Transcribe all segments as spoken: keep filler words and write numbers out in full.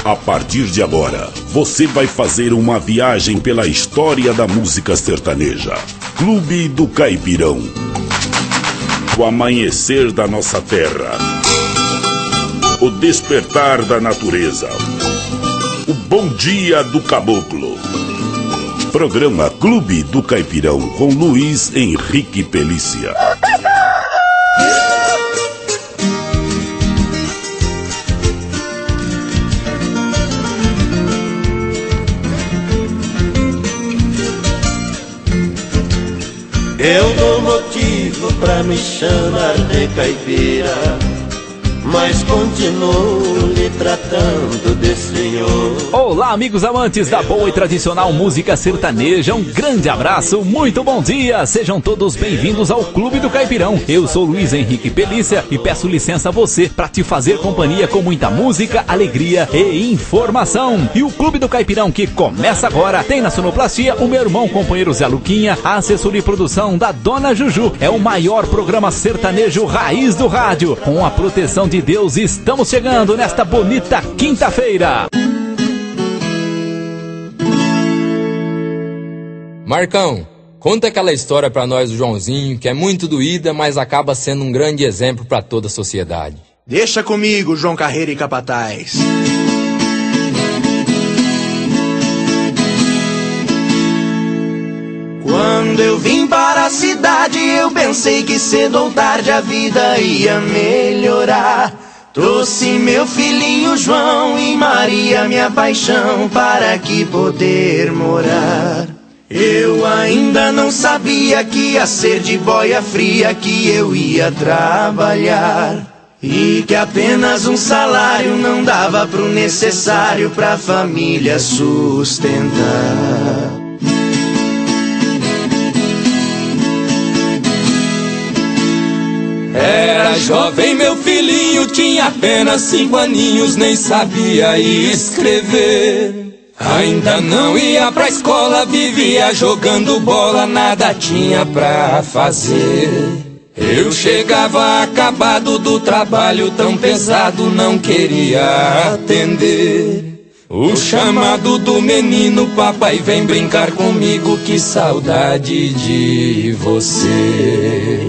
A partir de agora, você vai fazer uma viagem pela história da música sertaneja. Clube do Caipirão. O amanhecer da nossa terra. O despertar da natureza. O bom dia do caboclo. Programa Clube do Caipirão com Luiz Henrique Pelícia. Eu dou motivo pra me chamar de caipira, mas continuo lhe tratando de senhor. Olá, amigos amantes da boa e tradicional música sertaneja, um grande abraço, muito bom dia, sejam todos bem-vindos ao Clube do Caipirão. Eu sou Luiz Henrique Pelícia e peço licença a você para te fazer companhia com muita música, alegria e informação. E o Clube do Caipirão que começa agora tem na sonoplastia o meu irmão companheiro Zé Luquinha, a assessoria e produção da Dona Juju. É o maior programa sertanejo raiz do rádio, com a proteção de Deus. Estamos chegando nesta bonita quinta-feira. Marcão, conta aquela história pra nós do Joãozinho, que é muito doída, mas acaba sendo um grande exemplo pra toda a sociedade. Deixa comigo, João Carreira e Capataz. Quando eu vim para a cidade, eu pensei que cedo ou tarde a vida ia melhorar. Trouxe meu filhinho João e Maria, minha paixão, para aqui poder morar. Eu ainda não sabia que ia ser de boia fria que eu ia trabalhar, e que apenas um salário não dava pro necessário pra família sustentar. Era jovem meu filhinho, tinha apenas cinco aninhos, nem sabia escrever. Ainda não ia pra escola, vivia jogando bola, nada tinha pra fazer. Eu chegava acabado do trabalho tão pesado, não queria atender o chamado do menino: papai, vem brincar comigo, que saudade de você.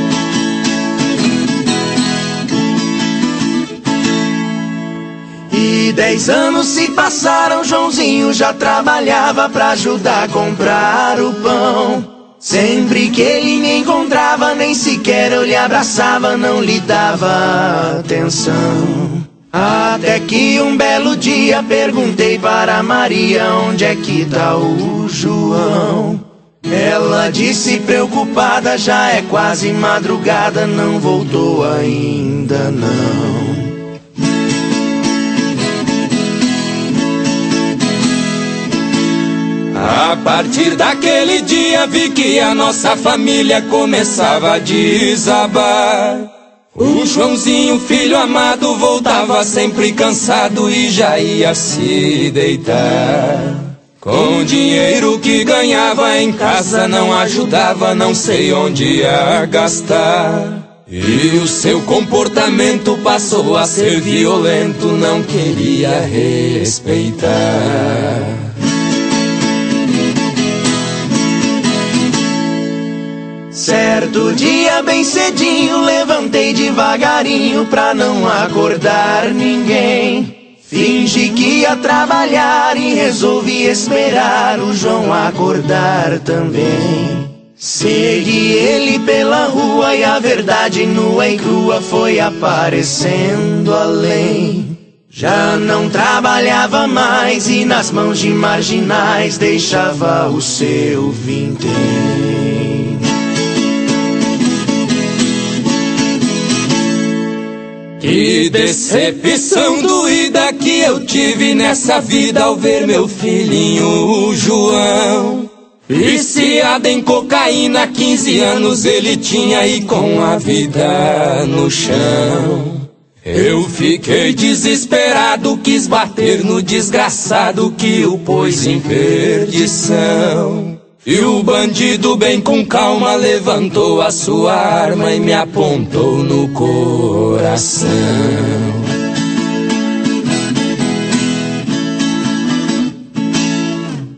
E dez anos se passaram, Joãozinho já trabalhava pra ajudar a comprar o pão. Sempre que ele me encontrava, nem sequer eu lhe abraçava, não lhe dava atenção. Até que um belo dia perguntei para Maria: onde é que tá o João? Ela disse preocupada: já é quase madrugada, não voltou ainda não. A partir daquele dia vi que a nossa família começava a desabar. O Joãozinho, filho amado, voltava sempre cansado e já ia se deitar. Com o dinheiro que ganhava em casa não ajudava, não sei onde ia gastar. E o seu comportamento passou a ser violento, não queria respeitar. Certo dia bem cedinho, levantei devagarinho pra não acordar ninguém. Fingi que ia trabalhar e resolvi esperar o João acordar também. Segui ele pela rua e a verdade nua e crua foi aparecendo além. Já não trabalhava mais e nas mãos de marginais deixava o seu vintém. Que decepção doída que eu tive nessa vida ao ver meu filhinho João viciado em cocaína, quinze anos ele tinha e com a vida no chão. Eu fiquei desesperado, quis bater no desgraçado que o pôs em perdição. E o bandido bem com calma levantou a sua arma e me apontou no coração.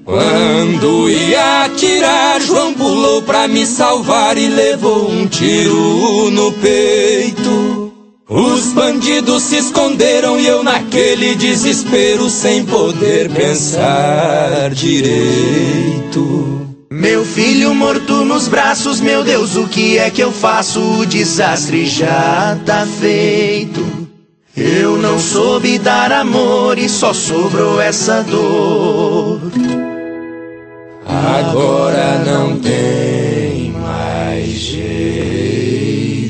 Quando ia atirar, João pulou pra me salvar e levou um tiro no peito. Os bandidos se esconderam e eu naquele desespero sem poder pensar direito. Meu filho morto nos braços, meu Deus, o que é que eu faço? O desastre já tá feito. Eu não soube dar amor e só sobrou essa dor. Agora não tem mais jeito.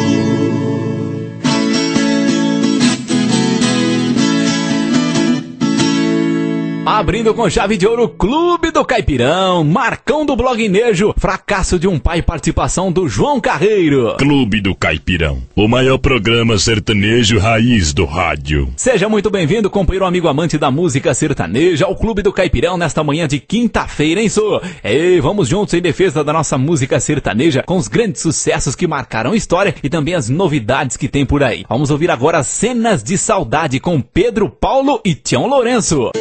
Abrindo com chave de ouro, Clube do Caipirão, Marcão do Blog Nejo, Fracasso de um Pai, participação do João Carreiro. Clube do Caipirão, o maior programa sertanejo raiz do rádio. Seja muito bem-vindo, companheiro amigo amante da música sertaneja, ao Clube do Caipirão nesta manhã de quinta-feira, hein, sô? Ei, vamos juntos em defesa da nossa música sertaneja, com os grandes sucessos que marcaram a história e também as novidades que tem por aí. Vamos ouvir agora Cenas de Saudade com Pedro Paulo e Tião Lourenço.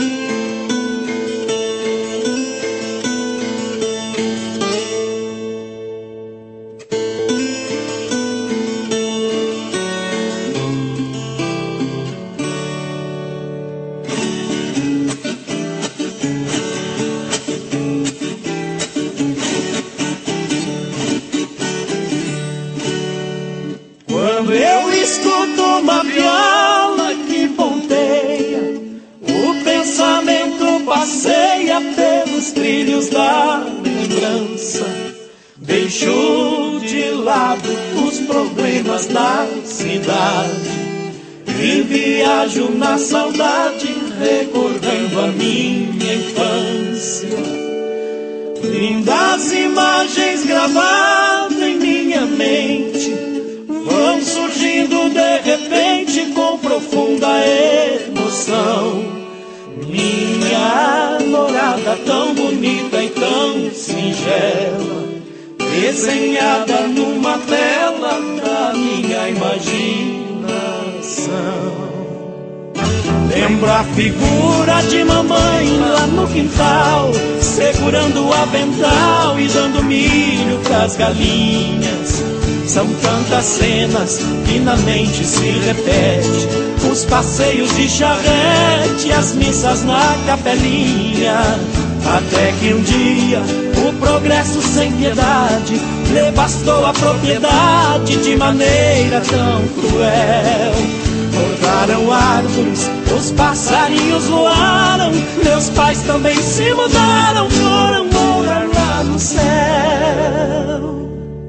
Quando eu escuto uma viola que ponteia, o pensamento passeia pelos trilhos da lembrança. Deixo de lado os problemas da cidade e viajo na saudade, recordando a minha infância. Lindas imagens gravadas em minha mente vão surgindo de repente com profunda emoção. Minha morada tão bonita e tão singela, desenhada numa tela da minha imaginação. Lembro a figura de mamãe lá no quintal, segurando o avental e dando milho pras galinhas. São tantas cenas que na mente se repete, os passeios de charrete, as missas na capelinha. Até que um dia o progresso sem piedade devastou a propriedade de maneira tão cruel. Cortaram árvores, os passarinhos voaram, meus pais também se mudaram, foram morar lá no céu.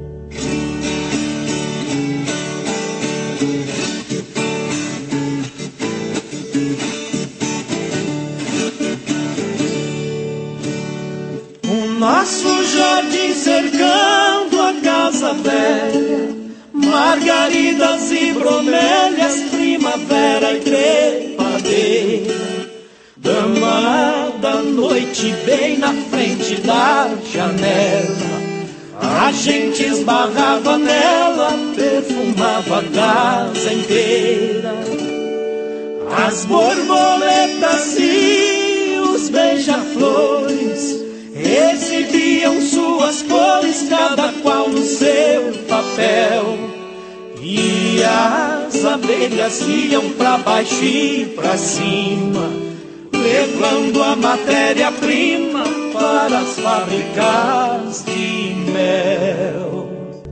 Nosso jardim cercando a casa velha, margaridas e bromélias, primavera e trepadeira. Dama da noite bem na frente da janela, a gente esbarrava nela, perfumava a casa inteira. As borboletas e os beija-flores exibiam suas cores, cada qual no seu papel. E as abelhas iam pra baixo e pra cima, levando a matéria-prima para as fábricas de mel.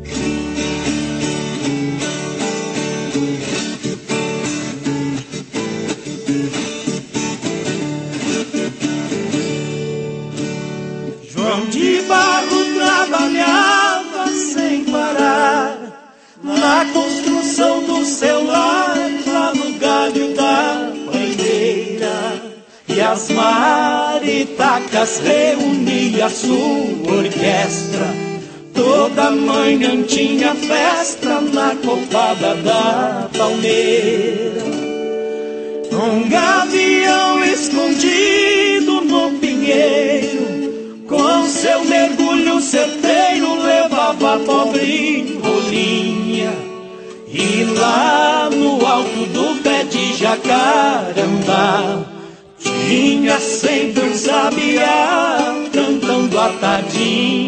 João de Barro trabalhava sem parar na construção do seu lar, lá no galho da bandeira. E as maritacas reuniam a sua orquestra, toda manhã tinha festa na copada da palmeira. Um gavião escondido no pinheiro, com seu mergulho certeiro, levava a pobre rolinha. E lá no alto do pé de jacarandá vinha sempre um sabiá cantando a tarde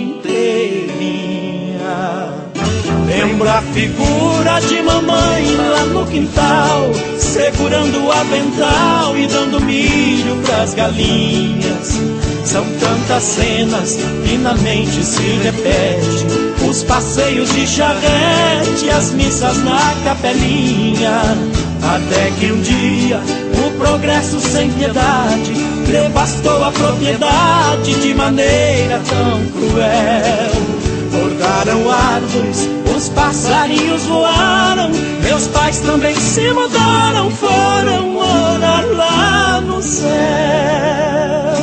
inteirinha. Lembro a figura de mamãe lá no quintal, segurando o avental e dando milho pras galinhas. São tantas cenas que na mente se repete, os passeios de charrete, as missas na capelinha. Até que um dia o progresso sem piedade devastou a propriedade de maneira tão cruel. Cortaram árvores, os passarinhos voaram, meus pais também se mudaram, foram morar lá no céu.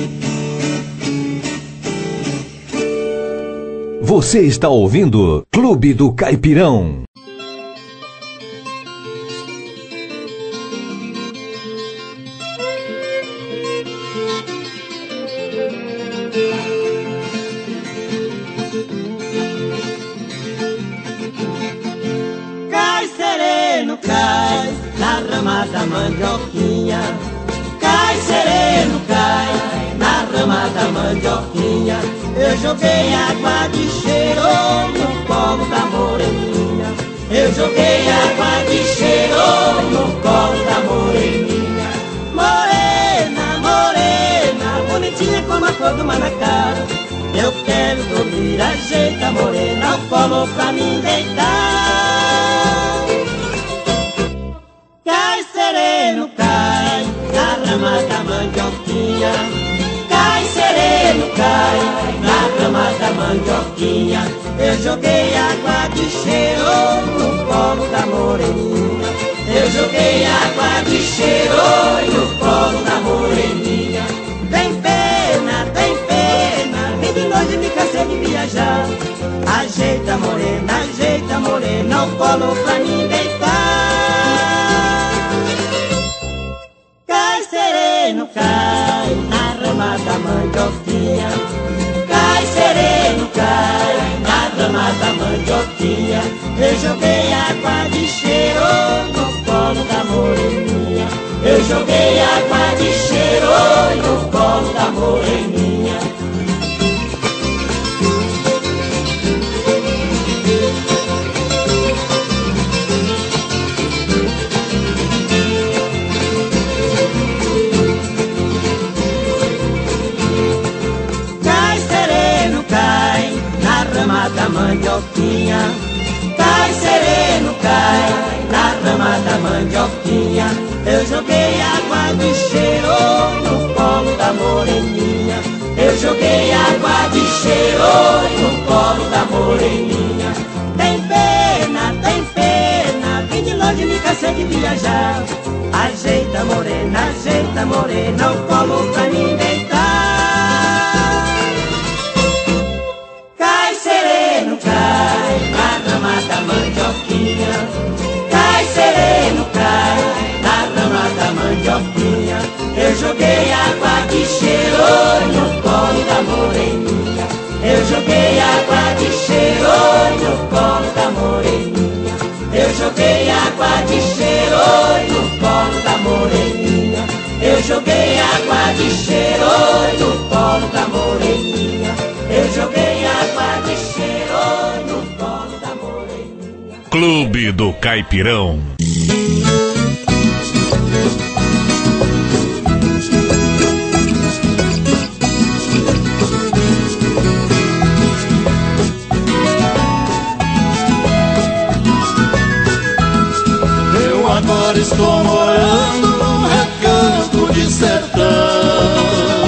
Você está ouvindo Clube do Caipirão. Cai sereno, cai na rama da mandioquinha. Cai sereno, cai na rama da mandioquinha. Eu joguei água de cheiro no colo da moreninha. Eu joguei água de cheiro no colo da moreninha. Morena, morena, bonitinha como a cor do manacá. Eu quero dormir, ajeita morena ao colo pra mim deitar. Cai sereno, cai na rama da mandioquinha. Cai sereno, cai na rama da mandioquinha. Eu joguei água de cheiro no colo da moreninha. Eu joguei água de cheiro no colo da moreninha. Tem pena, tem pena, vim de longe me cansei de viajar. Ajeita morena, ajeita morena, o colo pra mim deitar. Cai sereno, cai na rama da mandioquinha. Cai sereno, cai na rama da mandioquinha. Eu joguei água de cheiro no colo da moreninha. Eu joguei água de cheiro no colo da moreninha. Cai sereno, cai na rama da mandioquinha. Cai sereno, cai na rama da mandioquinha. Eu joguei água de cheiro no colo da moreninha. Eu joguei água de cheiro no colo da moreninha. Tem pena, tem pena, vim de longe me cansei de viajar. Ajeita morena, ajeita morena, o colo pra mim deitar. Cai sereno, cai na rama da mandioquinha. Cai sereno, cai na rama da mandioquinha. Eu joguei água de cheiro no colo da moreninha. Eu joguei água de cheiro no colo da moreninha. Eu joguei água de cheiro no colo da moreninha. Eu joguei água de cheiro no colo da moreninha. Eu joguei água de cheiro no colo da moreninha. Clube do Caipirão. Agora estou morando num recanto de sertão,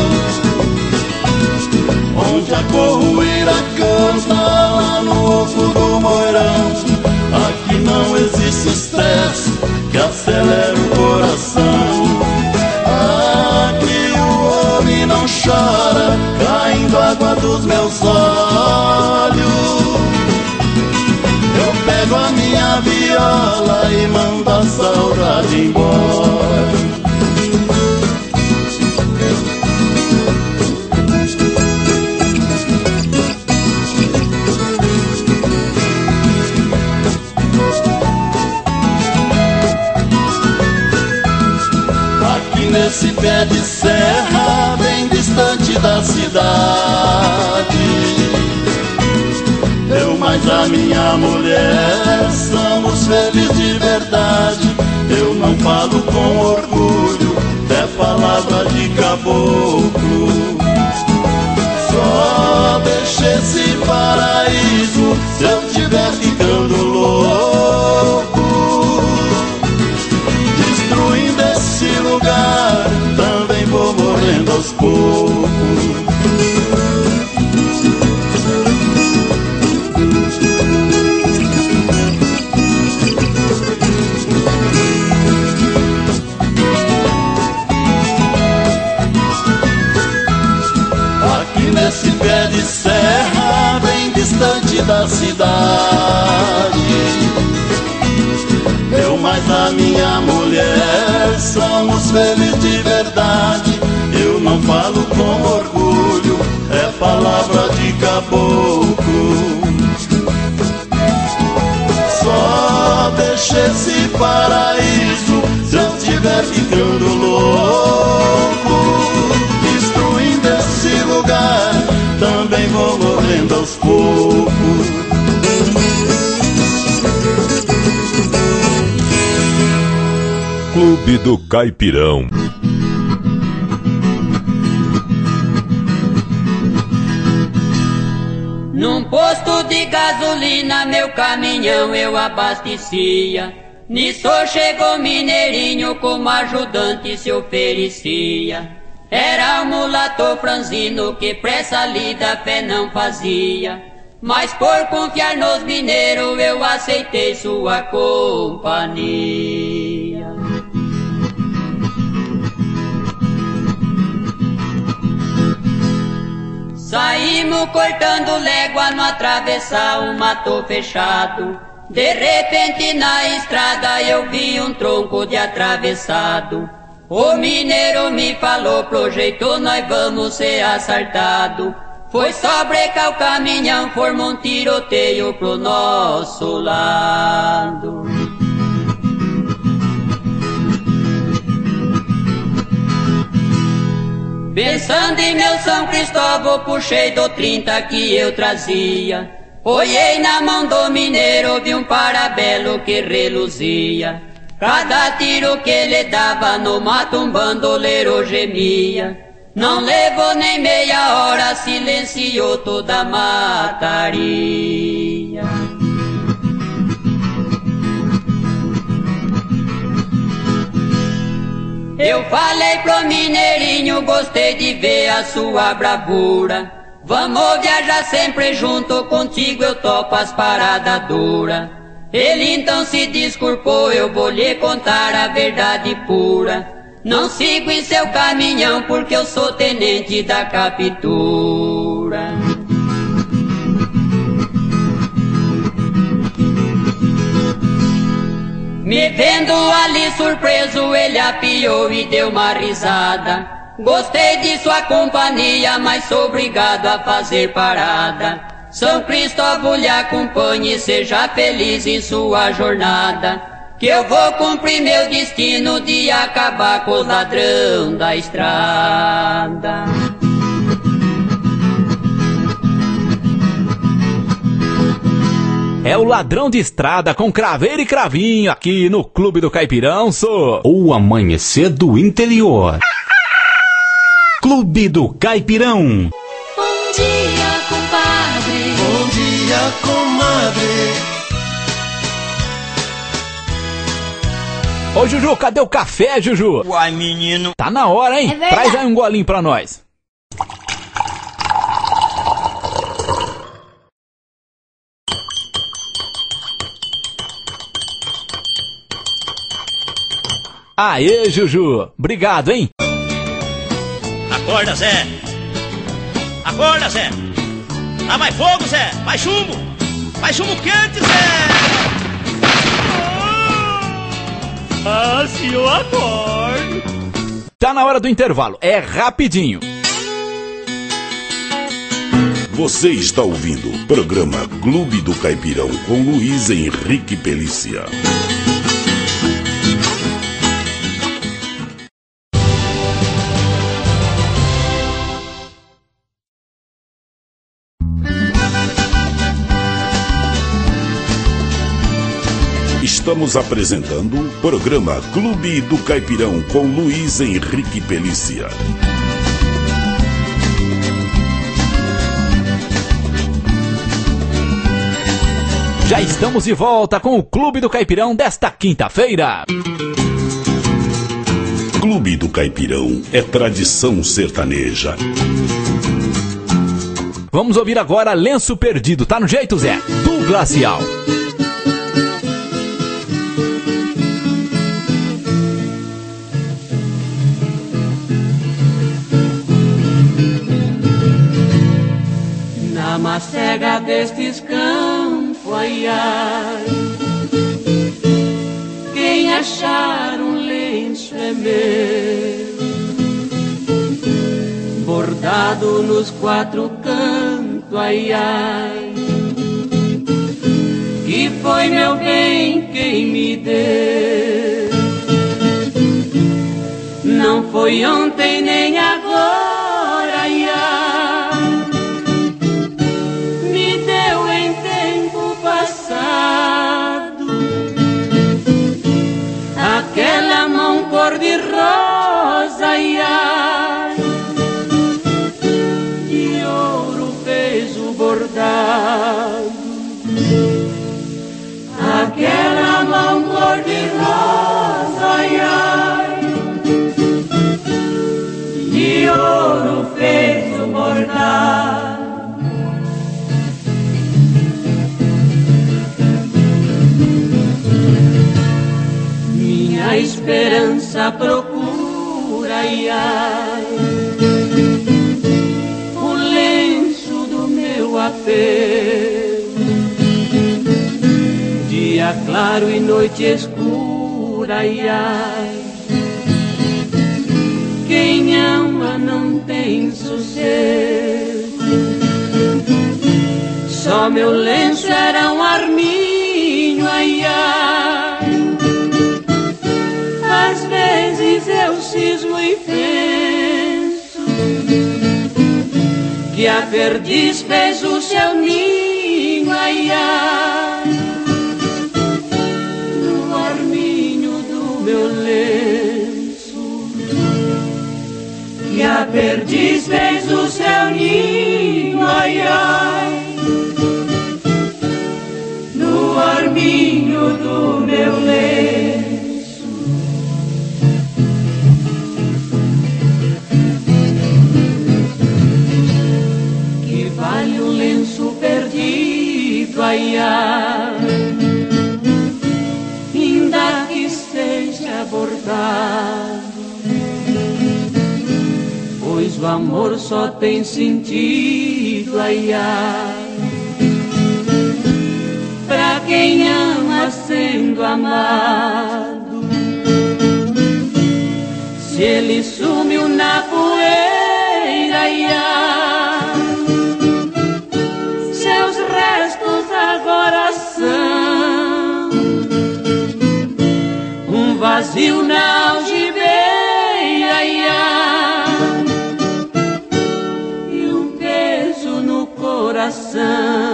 onde a corroeira canta lá no oco do moirão. Aqui não existe estresse que acelera o coração. Aqui o homem não chora caindo água dos meus olhos. Eu pego a minha viola e mando a saudade embora. nesse pé de serra, bem distante da cidade, eu mais a minha mulher somos felizes de verdade. Eu não falo com orgulho, é palavra de caboclo. Só deixa esse paraíso se eu tiver ficando louco, destruindo esse lugar, também vou morrendo aos poucos. Nesse pé de serra, bem distante da cidade, eu mais a minha mulher somos felizes de verdade. Eu não falo com orgulho, é palavra de caboclo. Só deixa esse paraíso se eu estiver ficando louco, destruindo esse lugar, também vou morrendo aos poucos. Clube do Caipirão. Num posto de gasolina meu caminhão eu abastecia. Nisso chegou mineirinho como ajudante se oferecia. Era um mulato franzino que pressa lida fé não fazia, mas por confiar nos mineiros eu aceitei sua companhia. Saímos cortando légua no atravessar um mato fechado. De repente na estrada eu vi um tronco de atravessado. O mineiro me falou, pro jeito nós vamos ser assaltado. Foi só brecar o caminhão, formou um tiroteio pro nosso lado. Pensando em meu São Cristóvão, puxei do trinta que eu trazia. Olhei na mão do mineiro, vi um parabelo que reluzia. Cada tiro que ele dava no mato um bandoleiro gemia. Não levou nem meia hora, silenciou toda a mataria. Eu falei pro mineirinho, gostei de ver a sua bravura. Vamos viajar sempre junto, contigo eu topo as paradas duras. Ele então se desculpou, eu vou lhe contar a verdade pura. Não sigo em seu caminhão porque eu sou tenente da captura. Me vendo ali surpreso, ele apiou e deu uma risada. Gostei de sua companhia, mas sou obrigado a fazer parada. São Cristóvão lhe acompanhe, seja feliz em sua jornada, que eu vou cumprir meu destino de acabar com o ladrão da estrada. É o Ladrão de Estrada com Craveiro e Cravinho aqui no Clube do Caipirão, sou o amanhecer do interior. Clube do Caipirão. Bom dia, compadre. Bom dia, comadre. Ô Juju, cadê o café, Juju? Uai, menino. Tá na hora, hein? É Traz aí um golinho pra nós. Aê, Juju. Obrigado, hein? Acorda, Zé. Acorda, Zé. Dá mais fogo, Zé. Mais chumbo. Mais chumbo quente, Zé. Ah, se eu acordo. Tá na hora do intervalo. É rapidinho. Você está ouvindo o programa Clube do Caipirão com Luiz Henrique Pelícia. Estamos apresentando o programa Clube do Caipirão com Luiz Henrique Pelícia. Já estamos de volta com o Clube do Caipirão desta quinta-feira. Clube do Caipirão é tradição sertaneja. Vamos ouvir agora Lenço Perdido. Tá no jeito, Zé? Do Glacial. Na macega destes campos, ai, ai, quem achar um lenço é meu, bordado nos quatro cantos, ai, ai, que foi meu bem quem me deu. Não foi ontem nem agora, ai, ai, me deu em tempo passado aquela mão cor-de-rosa, ai, ai, de ouro fez o bordado. Aquela mão cor-de-rosa, ai, ai, de ouro fez o bordado. Minha esperança procura, ai, ai, o lenço do meu apego. Dia claro e noite escura, ai, ai, quem ama não tem sossego. Só meu lenço era um arminho, ai, ai, às vezes eu cismo e penso que a perdiz fez o seu ninho, ai, ai, no arminho do meu lenço, que a perdiz fez o seu ninho, ai, ai, no arminho do meu lenço. Que vale um lenço perdido, ai, ai, ainda que seja bordado, pois o amor só tem sentido, ai, ai, pra quem ama sendo amado. Se ele sumiu na poeira, ai, ai, seus restos agora são um vazio na algibeira, ai, ai, e um peso no coração,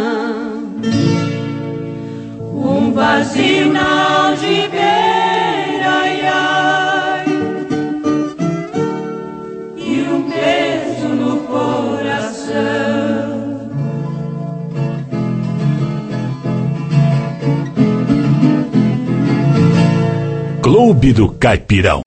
um vazio na algibeira, ai, ai, e um peso no coração. Clube do Caipirão.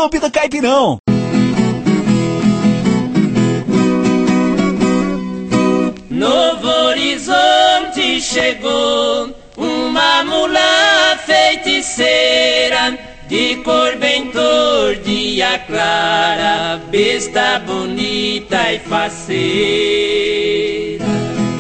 Clube do Caipirão. Novo Horizonte chegou uma mula feiticeira, de cor bem dia clara, besta bonita e faceira.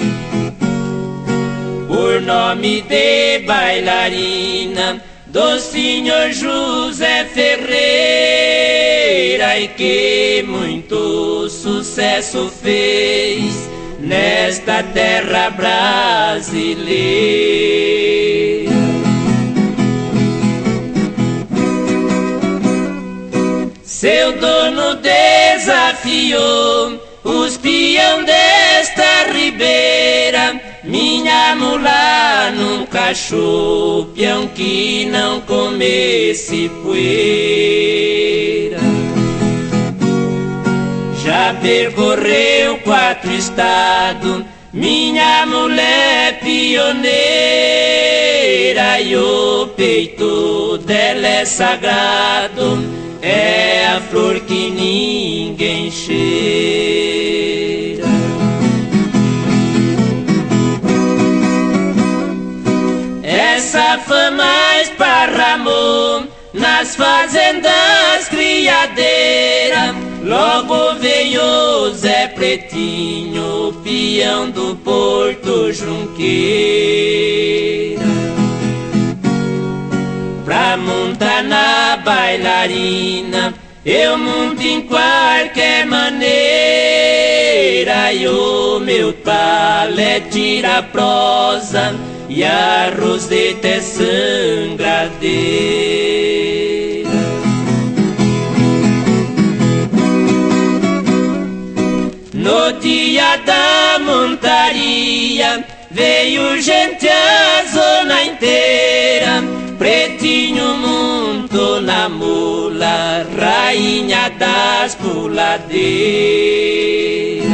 Por nome de bailarina do senhor José Ferreira, e que muito sucesso fez nesta terra brasileira. Seu dono desafiou os peão desta ribeira, minha mula nunca achou peão que não comesse poeira. Já percorreu quatro estados, minha mulher pioneira, e o peito dela é sagrado, é a flor que ninguém cheira. Essa fama esparramou nas fazendas criadeiras, logo veio Zé Pretinho, peão do Porto Junqueira, pra montar na bailarina. Eu monto em qualquer maneira, e o meu talé tira prosa e a roseta é sangradeira. No dia da montaria veio gente a zona inteira, Pretinho montou na mula, rainha das puladeiras.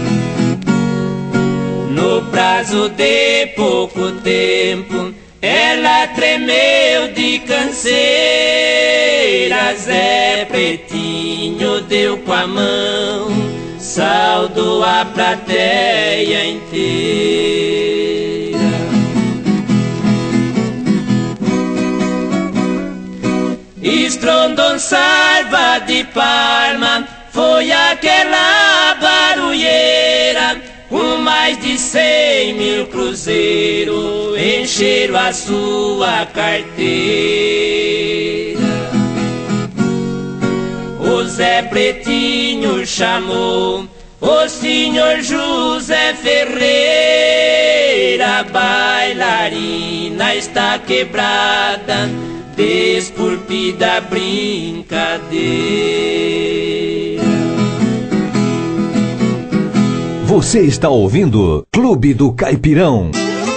No prazo de pouco tempo, ela tremeu de canseira. Zé Pretinho deu com a mão, saudou a plateia inteira. Estrondou salva de palma, foi aquela barulheira, com mais de cem mil cruzeiros encheram a sua carteira. O Zé Pretinho chamou o senhor José Ferreira, a bailarina está quebrada, desculpida brincadeira. Você está ouvindo Clube do Caipirão.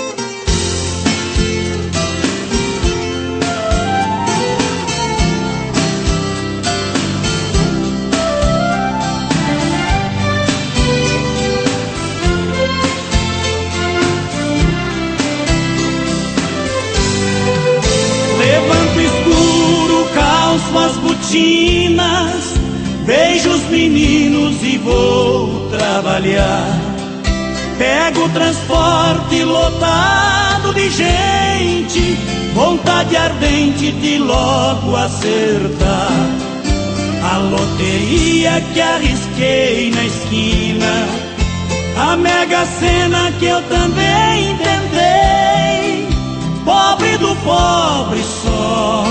Beijo os meninos e vou trabalhar. Pego o transporte lotado de gente, vontade ardente de logo acertar a loteria que arrisquei na esquina, a Mega Sena que eu também tentei. Pobre do pobre só,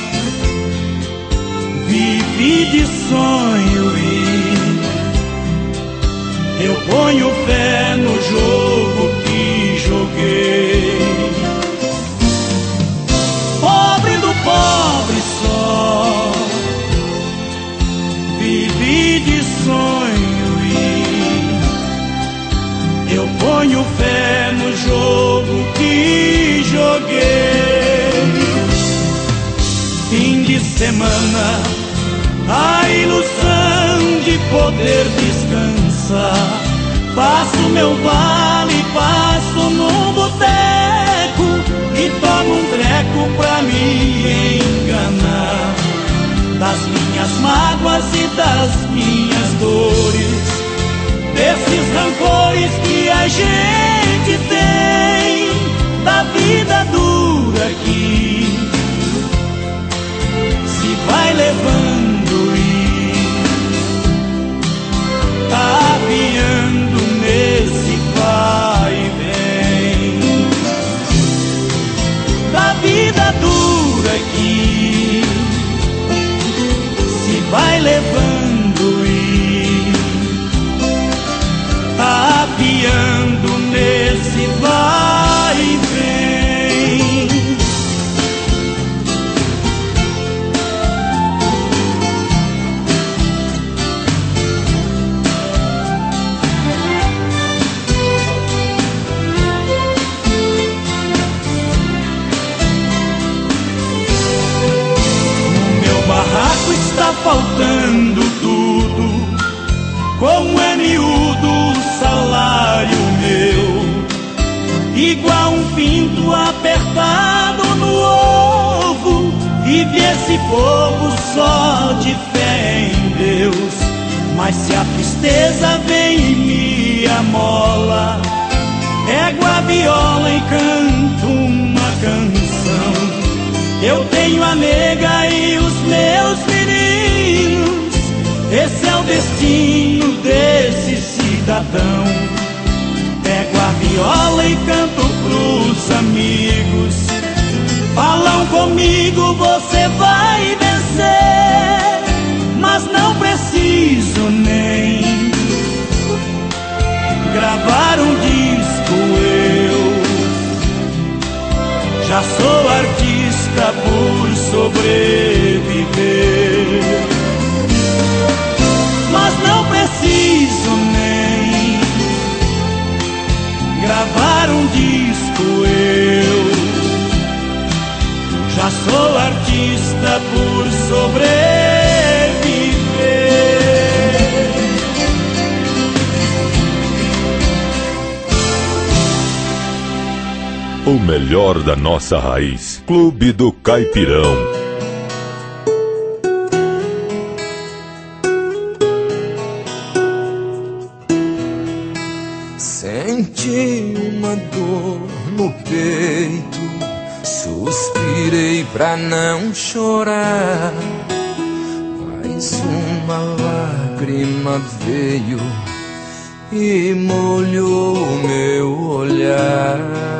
vivi de sonho e eu ponho fé no jogo que joguei. Pobre do pobre só, vivi de sonho e eu ponho fé no jogo que joguei. Fim de semana, a ilusão de poder descansar. Passo meu vale, passo num boteco e tomo um treco pra me enganar. Das minhas minhas mágoas e das minhas dores, desses rancores que a gente tem, da vida dura que se vai levando e tá aviando nesse vai e vem, da vida dura que se vai levando e tá aviando nesse vai e vem. No meu barraco está faltando tudo, como é miúdo o salário meu, igual um pinto apertado no ovo. Vive esse povo só de fé em Deus, mas se a tristeza vem e me amola, pego a viola e canto uma canção. Eu tenho a nega e os meus meninos, esse é o destino desse cidadão. Pego a viola e canto pros amigos, falam comigo, você vai vencer, mas não preciso nem gravar um disco, eu já sou artista por sobreviver. Mas não preciso nem gravar um disco, eu já sou artista por sobreviver. O melhor da nossa raiz. Clube do Caipirão. Senti uma dor no peito, suspirei pra não chorar, mas uma lágrima veio e molhou o meu olhar.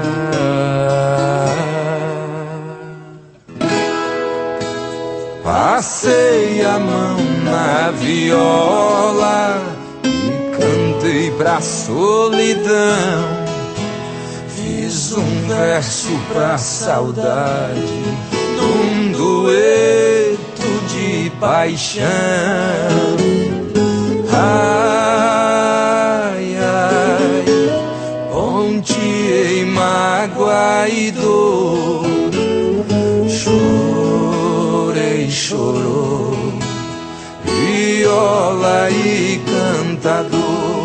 Passei a mão na viola e cantei pra solidão, fiz um verso pra saudade, num dueto de paixão. Ai, ai, ponteei mágoa e dor, chorei, chorou, viola e cantador.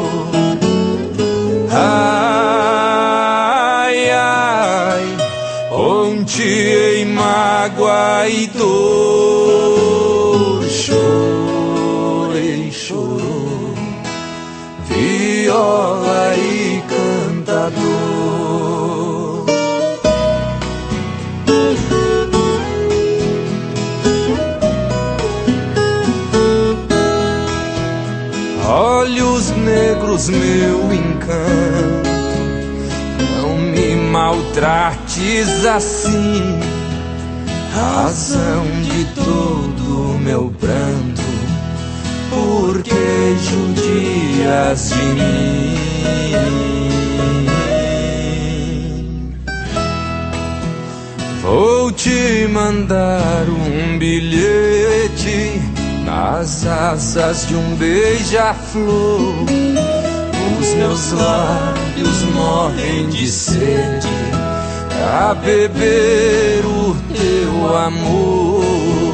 Ai, ai, ponteei mágoa e dor, chorei, chorou, viola e cantador. Olhos negros, meu encanto, não me maltrates assim, razão de todo o meu pranto, porque judias de mim. Vou te mandar um bilhete nas asas de um beija-flor, os meus lábios morrem de sede pra beber o teu amor.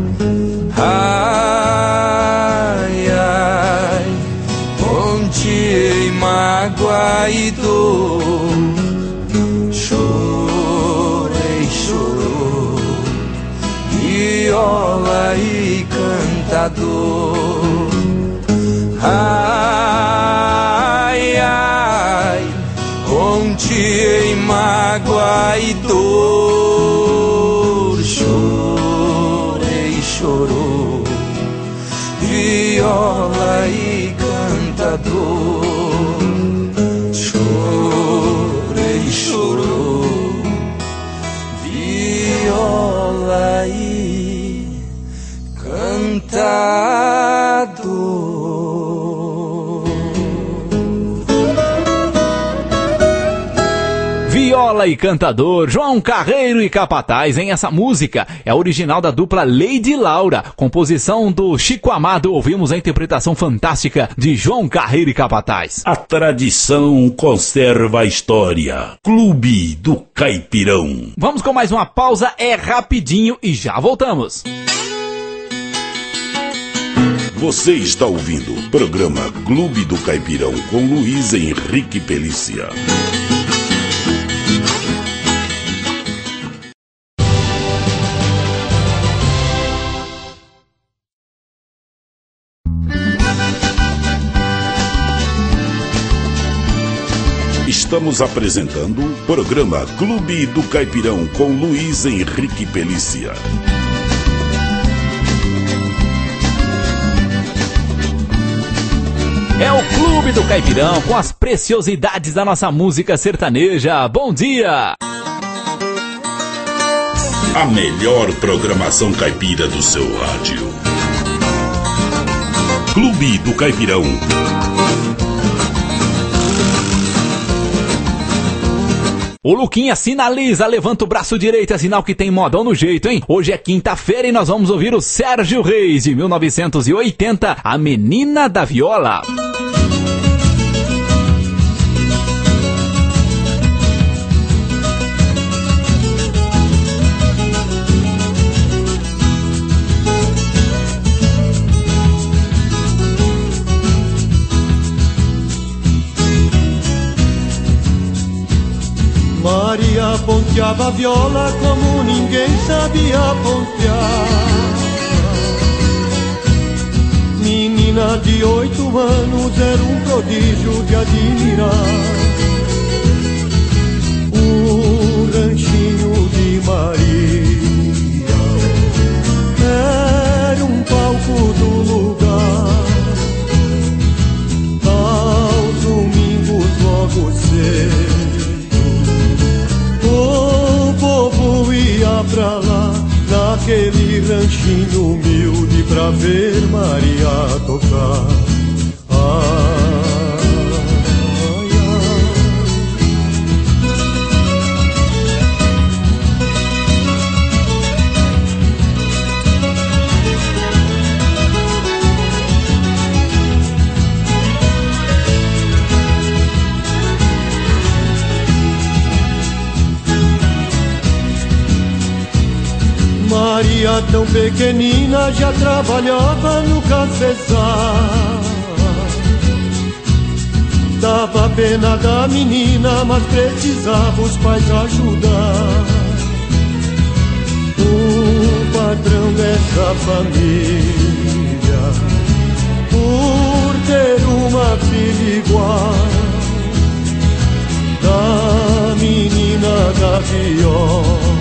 Ai, ai, ponteei mágoa e dor, chorei, chorou, viola e cantador. cantador. Ai, ai, onde em mágoa e dor chorei, chorou, viola e cantador. Chorei, chorou, viola e cantador. Viola e cantador, João Carreiro e Capataz, em essa música é original da dupla Lady Laura, composição do Chico Amado. Ouvimos a interpretação fantástica de João Carreiro e Capataz. A tradição conserva a história. Clube do Caipirão. Vamos com mais uma pausa, é rapidinho e já voltamos. Você está ouvindo o programa Clube do Caipirão com Luiz Henrique Pelícia. Estamos apresentando o programa Clube do Caipirão com Luiz Henrique Pelícia. É o Clube do Caipirão com as preciosidades da nossa música sertaneja. Bom dia! A melhor programação caipira do seu rádio. Clube do Caipirão. O Luquinha sinaliza, levanta o braço direito, é sinal que tem modão no jeito, hein? Hoje é quinta-feira e nós vamos ouvir o Sérgio Reis, de mil novecentos e oitenta, A Menina da Viola. Maria ponteava a viola como ninguém sabia pontear. Menina de oito anos era um prodígio de admirar. O ranchinho de Maria era um palco do lugar. Aos domingos logo cedo o povo ia pra lá, naquele ranchinho humilde, pra ver Maria tocar. Ai, Maria tão pequenina já trabalhava no cafezal. Dava pena da menina, mas precisava os pais ajudar. O patrão dessa família, por ter uma filha igual da menina da viola,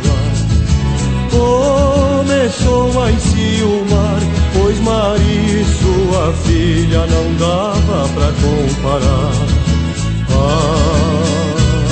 começou a enciumar, pois Maria e sua filha não dava pra comparar. Ai,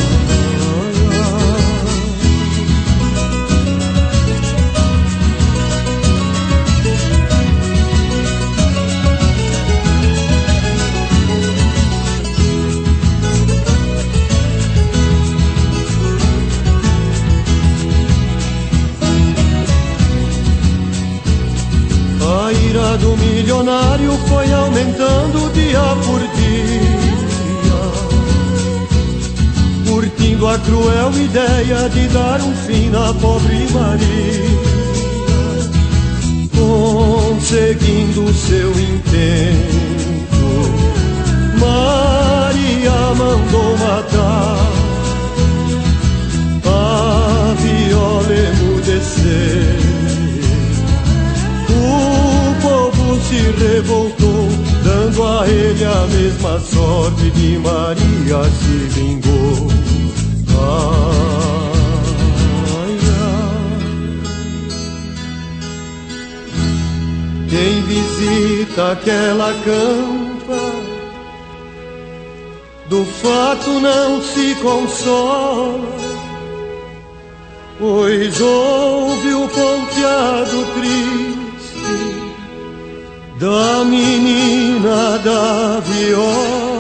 a ira do milionário foi aumentando dia por dia, curtindo a cruel ideia de dar um fim na pobre Maria. Conseguindo seu intento, Maria mandou matar a viola emudecer. O povo se revoltou, dando a ele a mesma sorte de Maria se vingou. Ai, ai. Quem visita aquela campa, do fato não se consola, pois ouve o ponteado triste da menina da viola.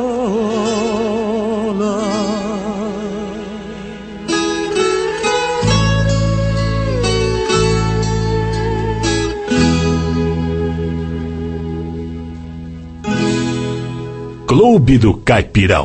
Clube do Caipirão.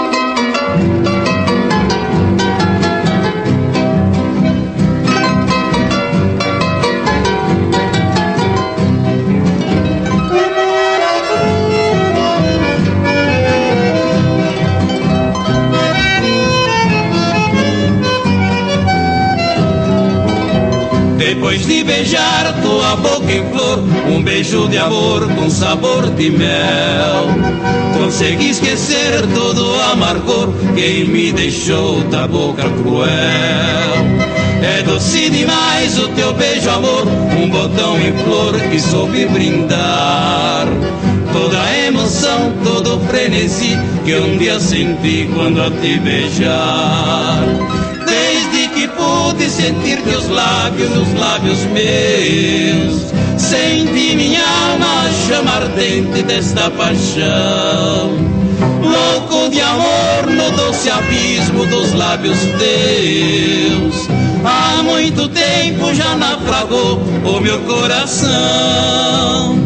Depois de beijar tua boca em flor, um beijo de amor com sabor de mel, consegui esquecer todo o amargor que me deixou da boca cruel. É doce demais o teu beijo, amor, um botão em flor que soube brindar toda a emoção, todo o frenesi que um dia senti quando a te beijar. Desde que pude sentir teus lábios nos lábios meus, senti minha alma chama ardente desta paixão, louco de amor no doce abismo dos lábios teus. Há muito tempo já naufragou o meu coração.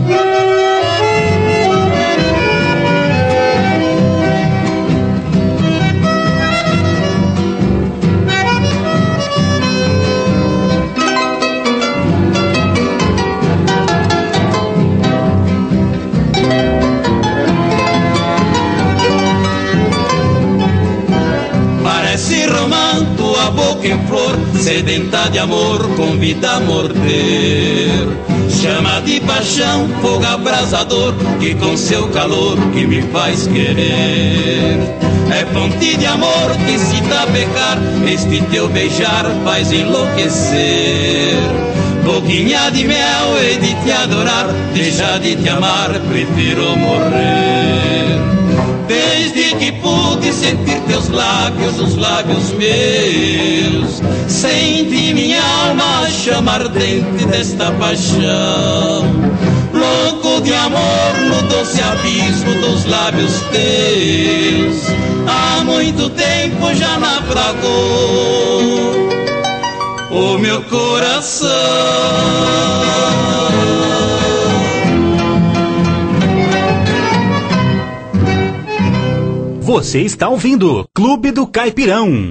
Tua boca em flor, sedenta de amor, convida a morder. Chama de paixão, fogo abrasador, que com seu calor que me faz querer. É fonte de amor que se dá a pecar, este teu beijar faz enlouquecer. Boquinha de mel e de te adorar, deixa de te amar, prefiro morrer. Desde que pude sentir teus lábios nos lábios meus, senti minha alma chama ardente desta paixão, louco de amor no doce abismo dos lábios teus. Há muito tempo já naufragou o meu coração. Você está ouvindo Clube do Caipirão.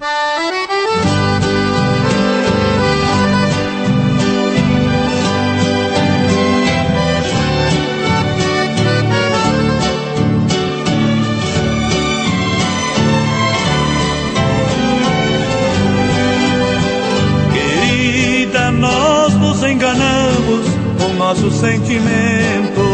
Querida, nós nos enganamos com nossos sentimentos.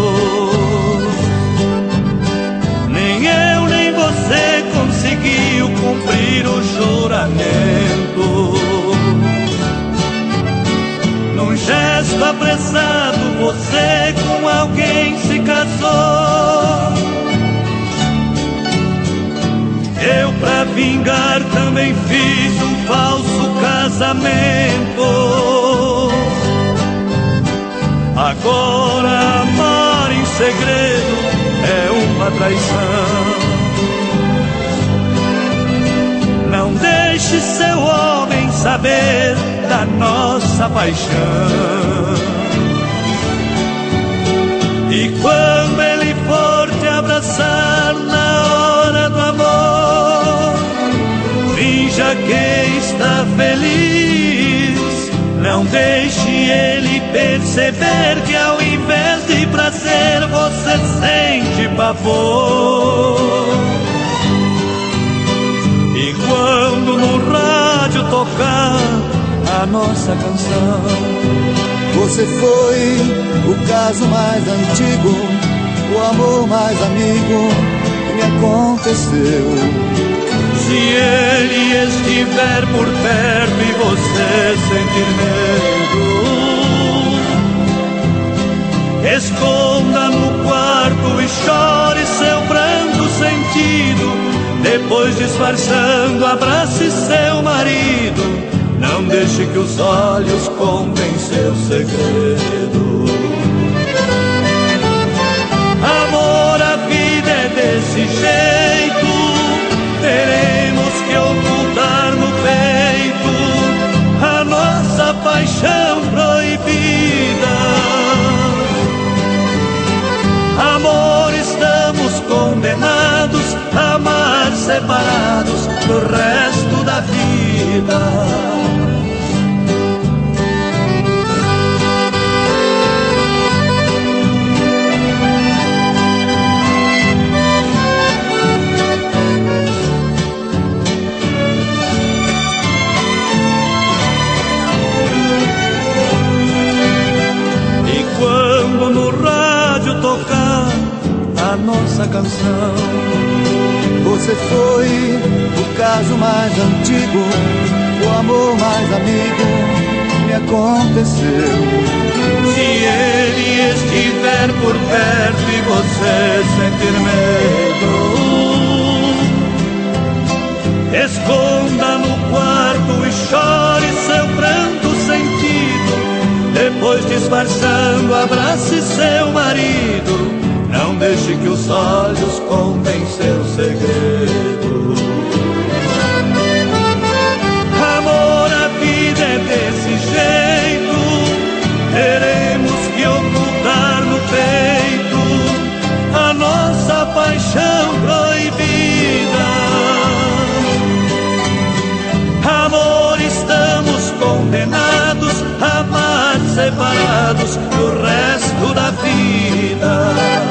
Nem eu nem você conseguiu cumprir o juramento. Num gesto apressado você com alguém se casou. Eu pra vingar também fiz um falso casamento. Agora amar em segredo é uma traição. Não deixe seu homem saber da nossa paixão. E quando ele for te abraçar na hora do amor, finja que está feliz. Não deixe ele perceber que ao invés de prazer você sente pavor. E quando no rádio tocar a nossa canção, Você foi o caso mais antigo, o amor mais amigo que me aconteceu. Se ele estiver por perto e você sentir medo, esconda no quarto e chore seu pranto sentido. Depois, disfarçando, abrace seu marido. Não deixe que os olhos contem seu segredo. Amor, a vida é desse jeito. Teremos que ocultar no peito a nossa paixão proibida. Amor, estamos condenados a amar separados pro resto da vida. Tocar a nossa canção. Você foi o caso mais antigo, o amor mais amigo que me aconteceu. Se ele estiver por perto e você sentir medo, esconda no quarto e chore seu pranto sentido. Depois, disfarçando, abrace seu marido. Não deixe que os olhos contem seu segredo. Amor, a vida é desse jeito. Teremos que ocultar no peito a nossa paixão proibida. Amor, estamos condenados a amar separados do resto da vida.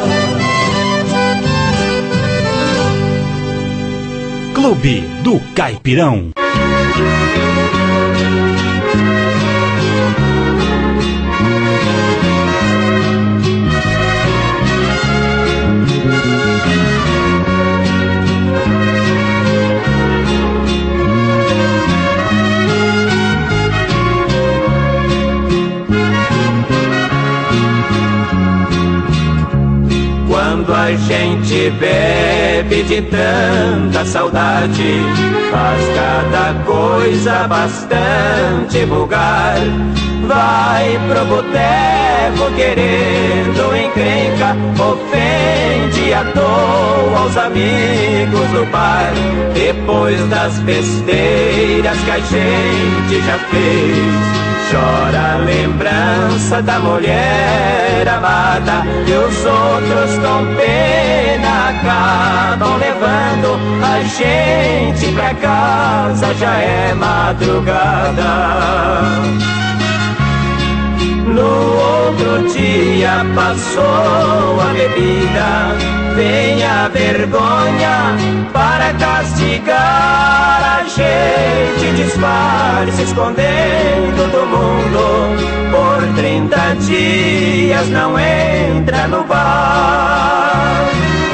Clube do Caipirão. Quando a gente bebe de tanta saudade, faz cada coisa bastante vulgar. Vai pro boteco querendo encrenca, ofende à toa os amigos do bar. Depois das besteiras que a gente já fez, chora a lembrança da mulher amada. E os outros com pena acabam levando a gente pra casa, já é madrugada. No outro dia passou a bebida, vem a vergonha para castigar a gente. Disfarce escondendo do mundo, por trinta dias não entra no bar.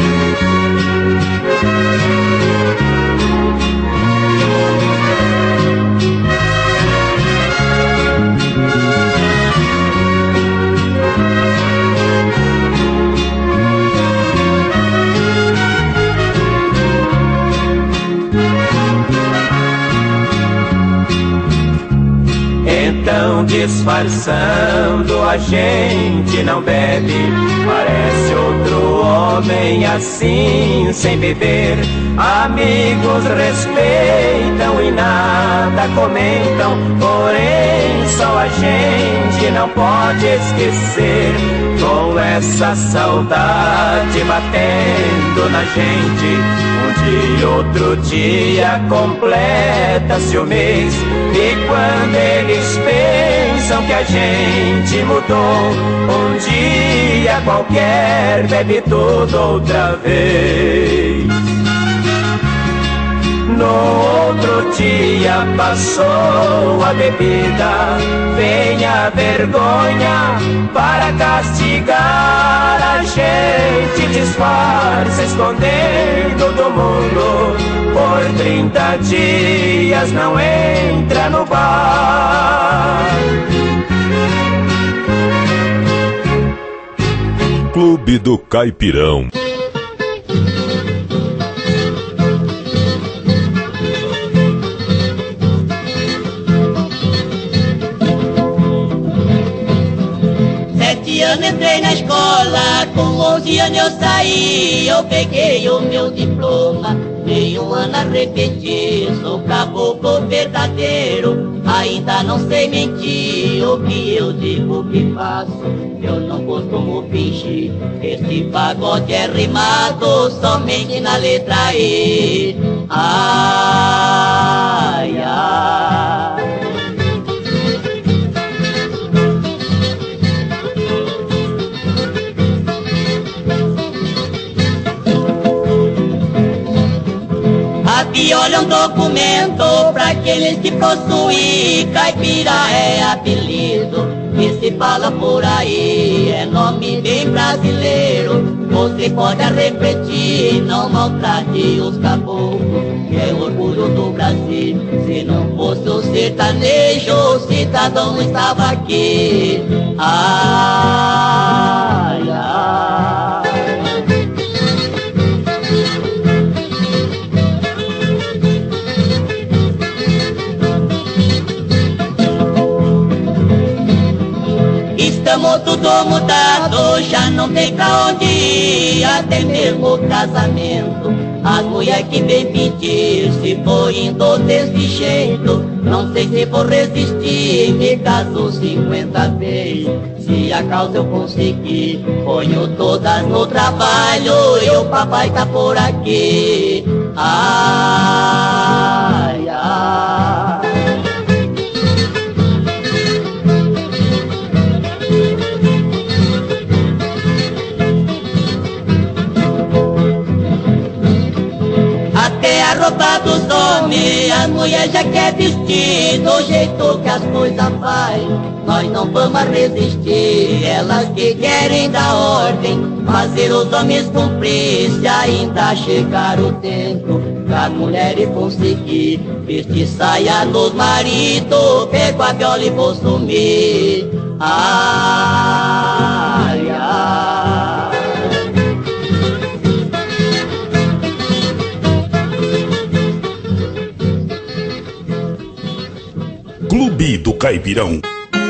Então, disfarçando, a gente não bebe. Parece outro homem assim, sem beber. Amigos respeitam e nada comentam, porém só a gente não pode esquecer. Com essa saudade batendo na gente, um dia, outro dia, completa-se o mês. E quando eles pensam que a gente mudou, um dia qualquer bebe tudo outra vez. No outro dia passou a bebida, vem a vergonha para castigar. A gente disfarça escondendo do mundo, por trinta dias não entra no bar. Clube do Caipirão. Sete anos entrei na escola, com onze anos eu saí, eu peguei o meu diploma. Dei um ano a repetir, sou caboclo verdadeiro, ainda não sei mentir, o que eu digo que faço, eu não costumo fingir. Este pagode é rimado somente na letra E. Ai, ai. A viola é um documento pra aqueles que possuem, caipira é apelido que se fala por aí, é nome bem brasileiro. Você pode refletir, não maltrate os caboclos, que é o orgulho do Brasil. Se não fosse o sertanejo, o cidadão não estava aqui. Ai, ai. Estamos tudo mudado, já não tem pra onde ir, até mesmo o casamento. As mulheres que vem pedir, se for indo desse jeito, não sei se vou resistir, me caso cinquenta vezes. Se a causa eu conseguir, ponho todas no trabalho, e o papai tá por aqui. Ai, ai. Até a roupa dos homens, as mulheres já quer vestir do jeito que as coisas faz. Nós não vamos resistir, elas que querem dar ordem, fazer os homens cumprir. Se ainda chegar o tempo das mulheres conseguir vestir saia nos maridos, pego a viola e vou sumir. Ai, ai. Clube do Caipirão.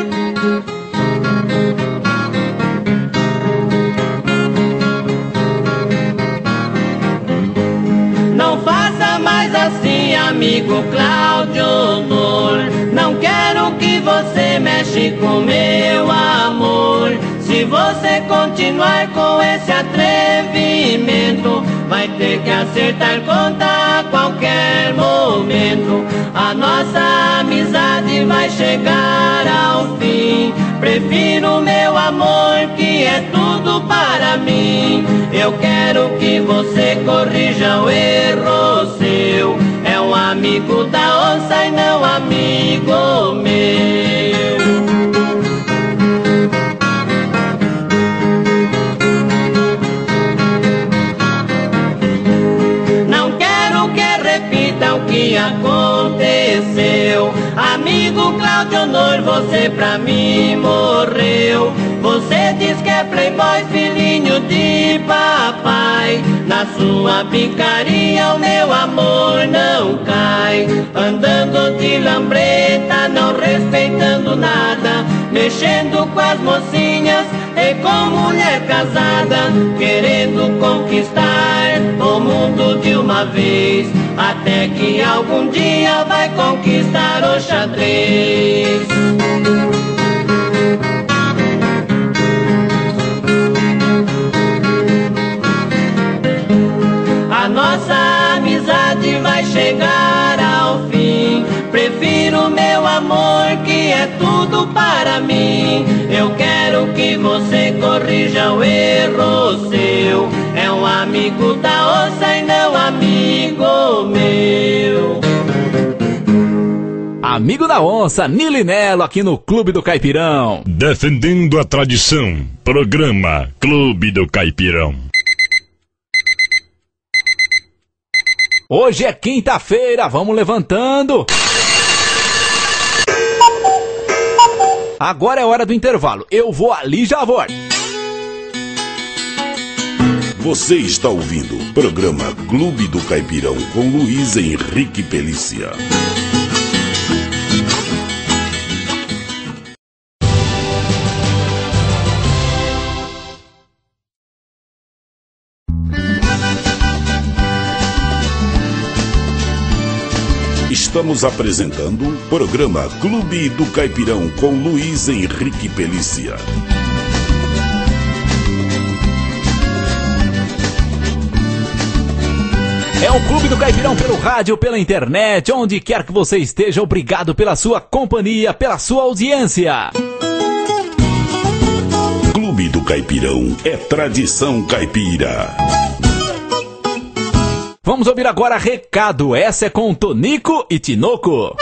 Não faça mais assim, amigo Cláudio Honor. Não quero que você mexa com meu amor. Se você continuar com esse atrevimento, vai ter que acertar conta a qualquer momento. A nossa amizade vai chegar ao fim. Prefiro meu amor, que é tudo para mim. Eu quero que você corrija o erro seu. É um amigo da onça e não amigo meu. Não quero que repita o que aconteceu. Amigo Cláudio Honor, você pra mim morreu. Você diz que é playboy, filhinho de papai. Na sua picaria o meu amor não cai. Andando de lambreta, não respeitando nada, mexendo com as mocinhas e com mulher casada, querendo conquistar o mundo de uma vez, até que algum dia vai conquistar o xadrez. A nossa amizade vai chegar ao fim. Prefiro meu amor, que é tudo para mim. Eu quero que você corrija o erro seu. É um amigo da onça e não amigo meu. amigo da onça, Nilinelo, aqui no Clube do Caipirão. Defendendo a tradição, programa Clube do Caipirão. Hoje é quinta-feira, vamos levantando. Agora é hora do intervalo, eu vou ali e já volto. Você está ouvindo o programa Clube do Caipirão com Luiz Henrique Pelícia. Estamos apresentando o programa Clube do Caipirão com Luiz Henrique Pelícia. É o Clube do Caipirão pelo rádio, pela internet, onde quer que você esteja, obrigado pela sua companhia, pela sua audiência. Clube do Caipirão é tradição caipira. Vamos ouvir agora recado, essa é com Tonico e Tinoco.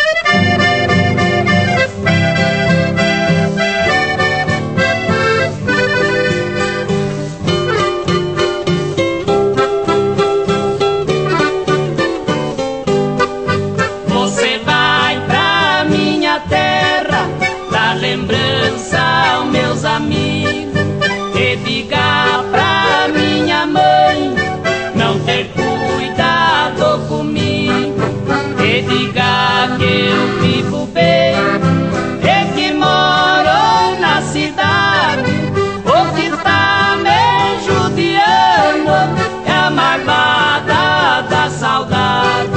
Você vai pra minha terra, dá lembrança aos meus amigos, e diga pra minha mãe não ter cuidado comigo, e diga que eu vivo bem e que moro na cidade. O que está me judiando é a marvada da saudade.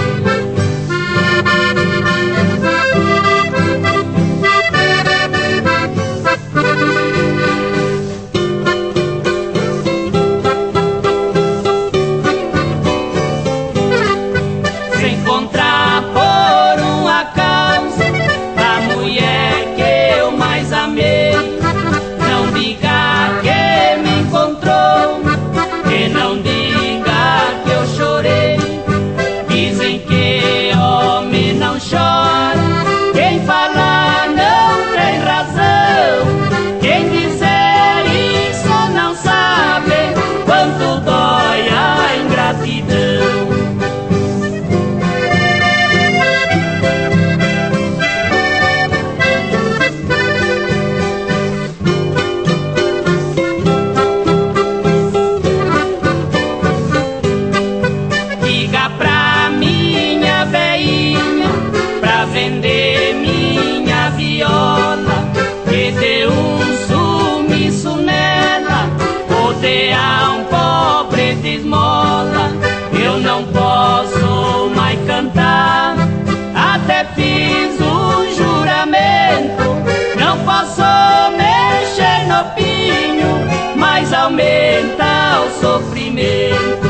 Até fiz um juramento, não posso mexer no pinho, mas aumenta o sofrimento.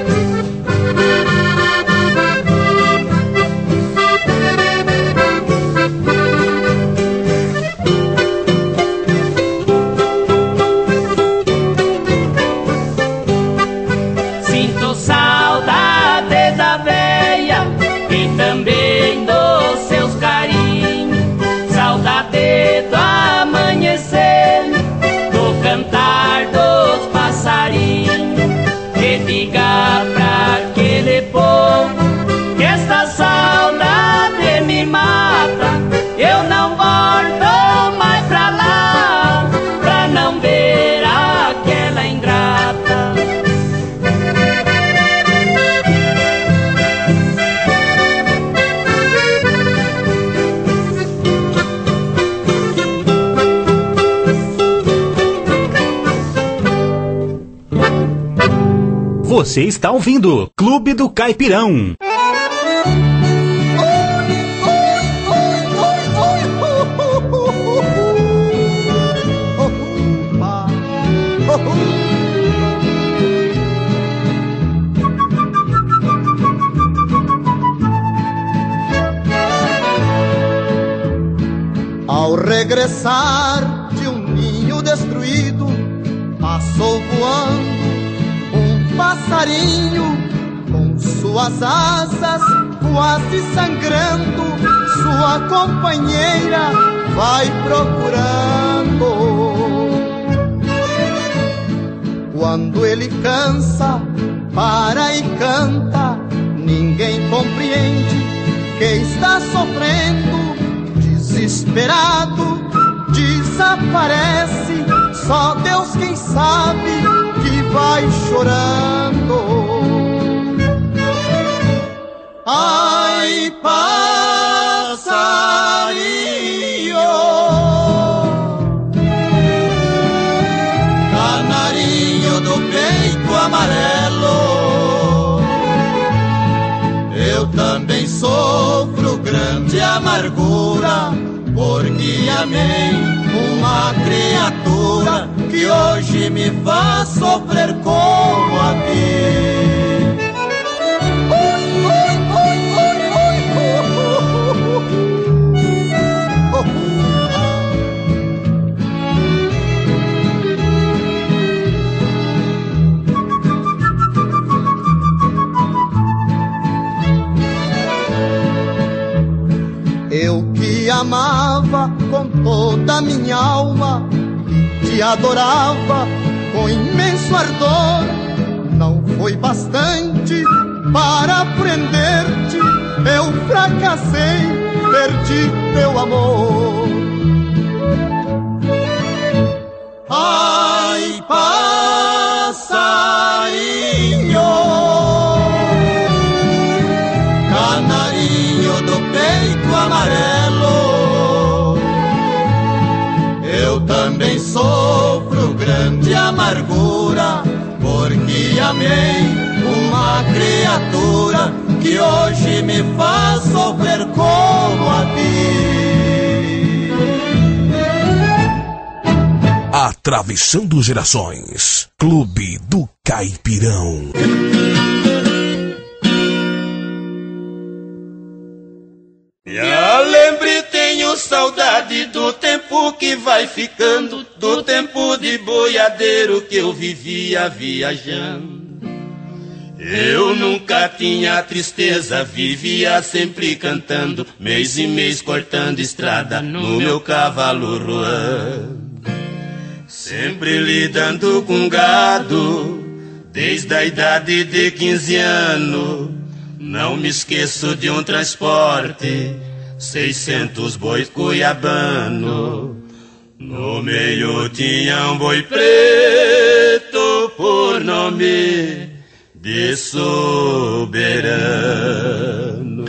Sinto saudade da veia e também dos seus carinhos, saudade do amanhecer, do cantar dos passarinhos, e diga pra aquele povo que esta saudade me mata, eu não volto mais pra lá, pra não ver aquela ingrata. Você está ouvindo Clube do Caipirão. Ao regressar de um ninho destruído, passou voando um passarinho com suas asas quase sangrando, sua companheira vai procurando. Quando ele cansa, para e canta, ninguém compreende que está sofrendo. Desesperado, desaparece, só Deus quem sabe que vai chorando. Ai, passarinho, canarinho do peito amarelo, eu também sofro grande amargura, porque amei uma criatura que hoje me faz sofrer como a ti. Eu que amava com toda a minha alma e te adorava com imenso ardor, não foi bastante para prender-te, eu fracassei, perdi teu amor. Ai, passarinho, canarinho do peito amarelo, eu também sofro grande amargura, porque amei uma criatura que hoje me faz sofrer como a ti. Atravessando gerações, Clube do Caipirão. Já lembre, tenho saudade do tempo que vai ficando, do tempo de boiadeiro que eu vivia viajando. Eu nunca tinha tristeza, vivia sempre cantando, mês e mês cortando estrada no meu cavalo roando. Sempre lidando com gado, desde a idade de quinze anos. Não me esqueço de um transporte, seiscentos bois cuiabano. No meio tinha um boi preto por nome de Soberano.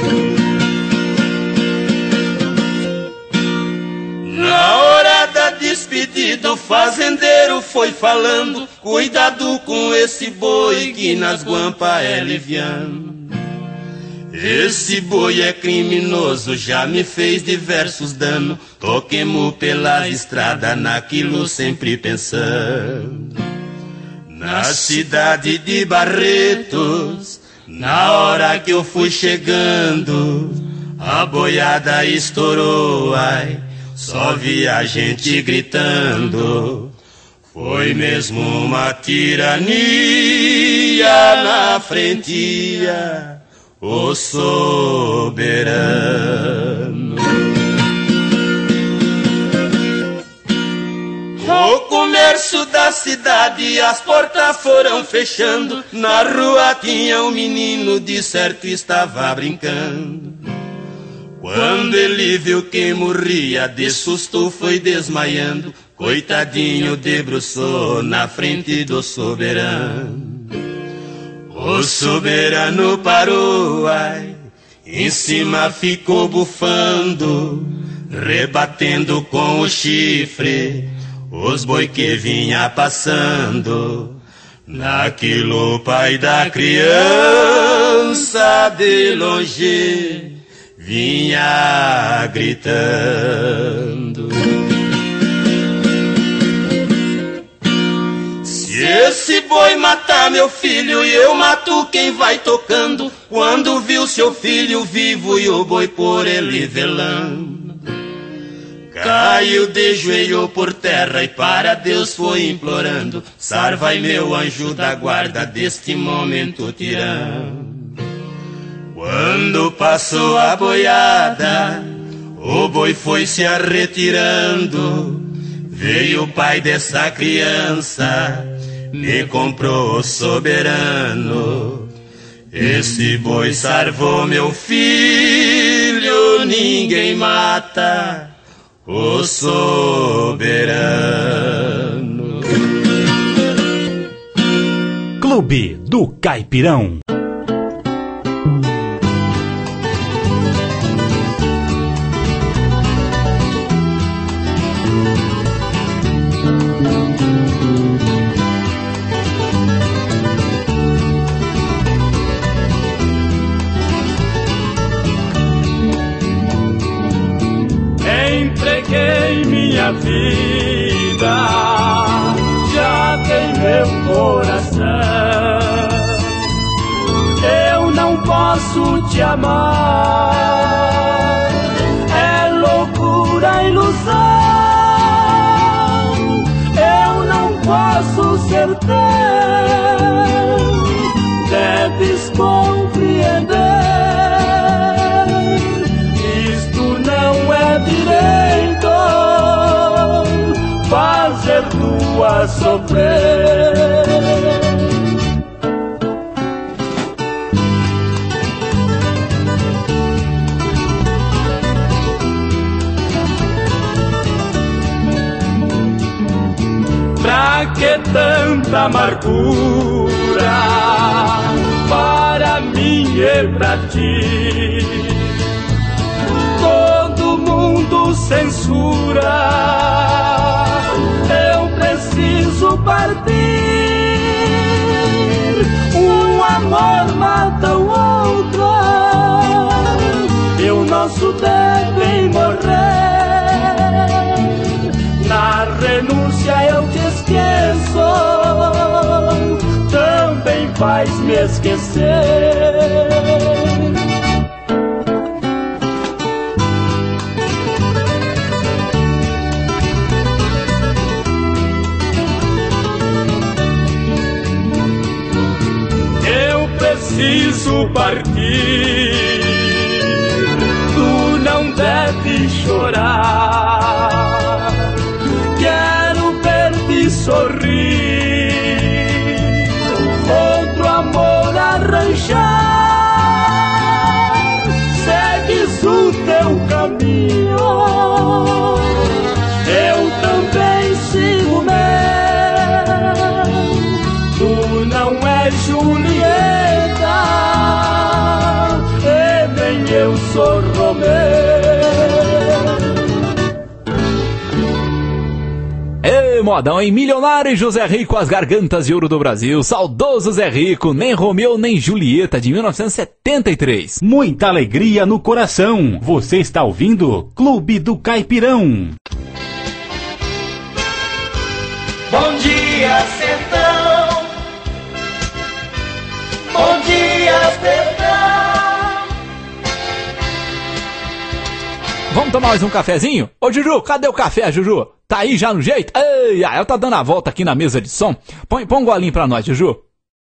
Na hora da despedida o fazendeiro foi falando, cuidado com esse boi que nas guampas é liviano. Esse boi é criminoso, já me fez diversos danos. Toquemo pela estrada, naquilo sempre pensando. Na cidade de Barretos, na hora que eu fui chegando, a boiada estourou, ai, só vi a gente gritando. Foi mesmo uma tirania na frentia, o soberano. O comércio da cidade, as portas foram fechando. Na rua tinha um menino, de certo estava brincando. Quando ele viu que morria, de susto foi desmaiando. Coitadinho debruçou na frente do soberano. O soberano parou, ai, em cima ficou bufando, rebatendo com o chifre os boi que vinha passando. Naquilo o pai da criança de longe vinha gritando. Se esse boi matar meu filho, e eu mato quem vai tocando. Quando viu seu filho vivo e o boi por ele velando, caiu de joelho por terra e para Deus foi implorando: Sarvai meu anjo da guarda deste momento tirando. Quando passou a boiada, o boi foi se arretirando. Veio o pai dessa criança, me comprou o soberano. Esse boi sarvou meu filho, ninguém mata o soberano. Clube do Caipirão. Entreguei minha vida, já tem meu coração. Eu não posso te amar, é loucura, ilusão. Eu não posso ser teu, deves compreender. Isto não é direito, fazer tua sofrer. Pra que tanta amargura para mim e pra ti? Todo mundo censura, eu preciso partir. Um amor mata o outro, e o nosso deve morrer. Na renúncia eu te esqueço, também faz me esquecer. Preciso partir, tu não deves chorar. Quero ver-te sorrir, outro amor arranjar. Segues o teu caminho, eu também sigo o meu. Tu não és Julieta, eu sou Romeu. Ei, modão, hein? Milionário José Rico, as gargantas de ouro do Brasil. Saudoso Zé Rico, nem Romeu nem Julieta, de mil novecentos e setenta e três. Muita alegria no coração. Você está ouvindo Clube do Caipirão. Bom dia, sertão. Bom dia, sertão. Vamos tomar mais um cafezinho? Ô Juju, cadê o café, Juju? Tá aí já no jeito? Ei, ela tá dando a volta aqui na mesa de som. Põe, põe um golinho pra nós, Juju.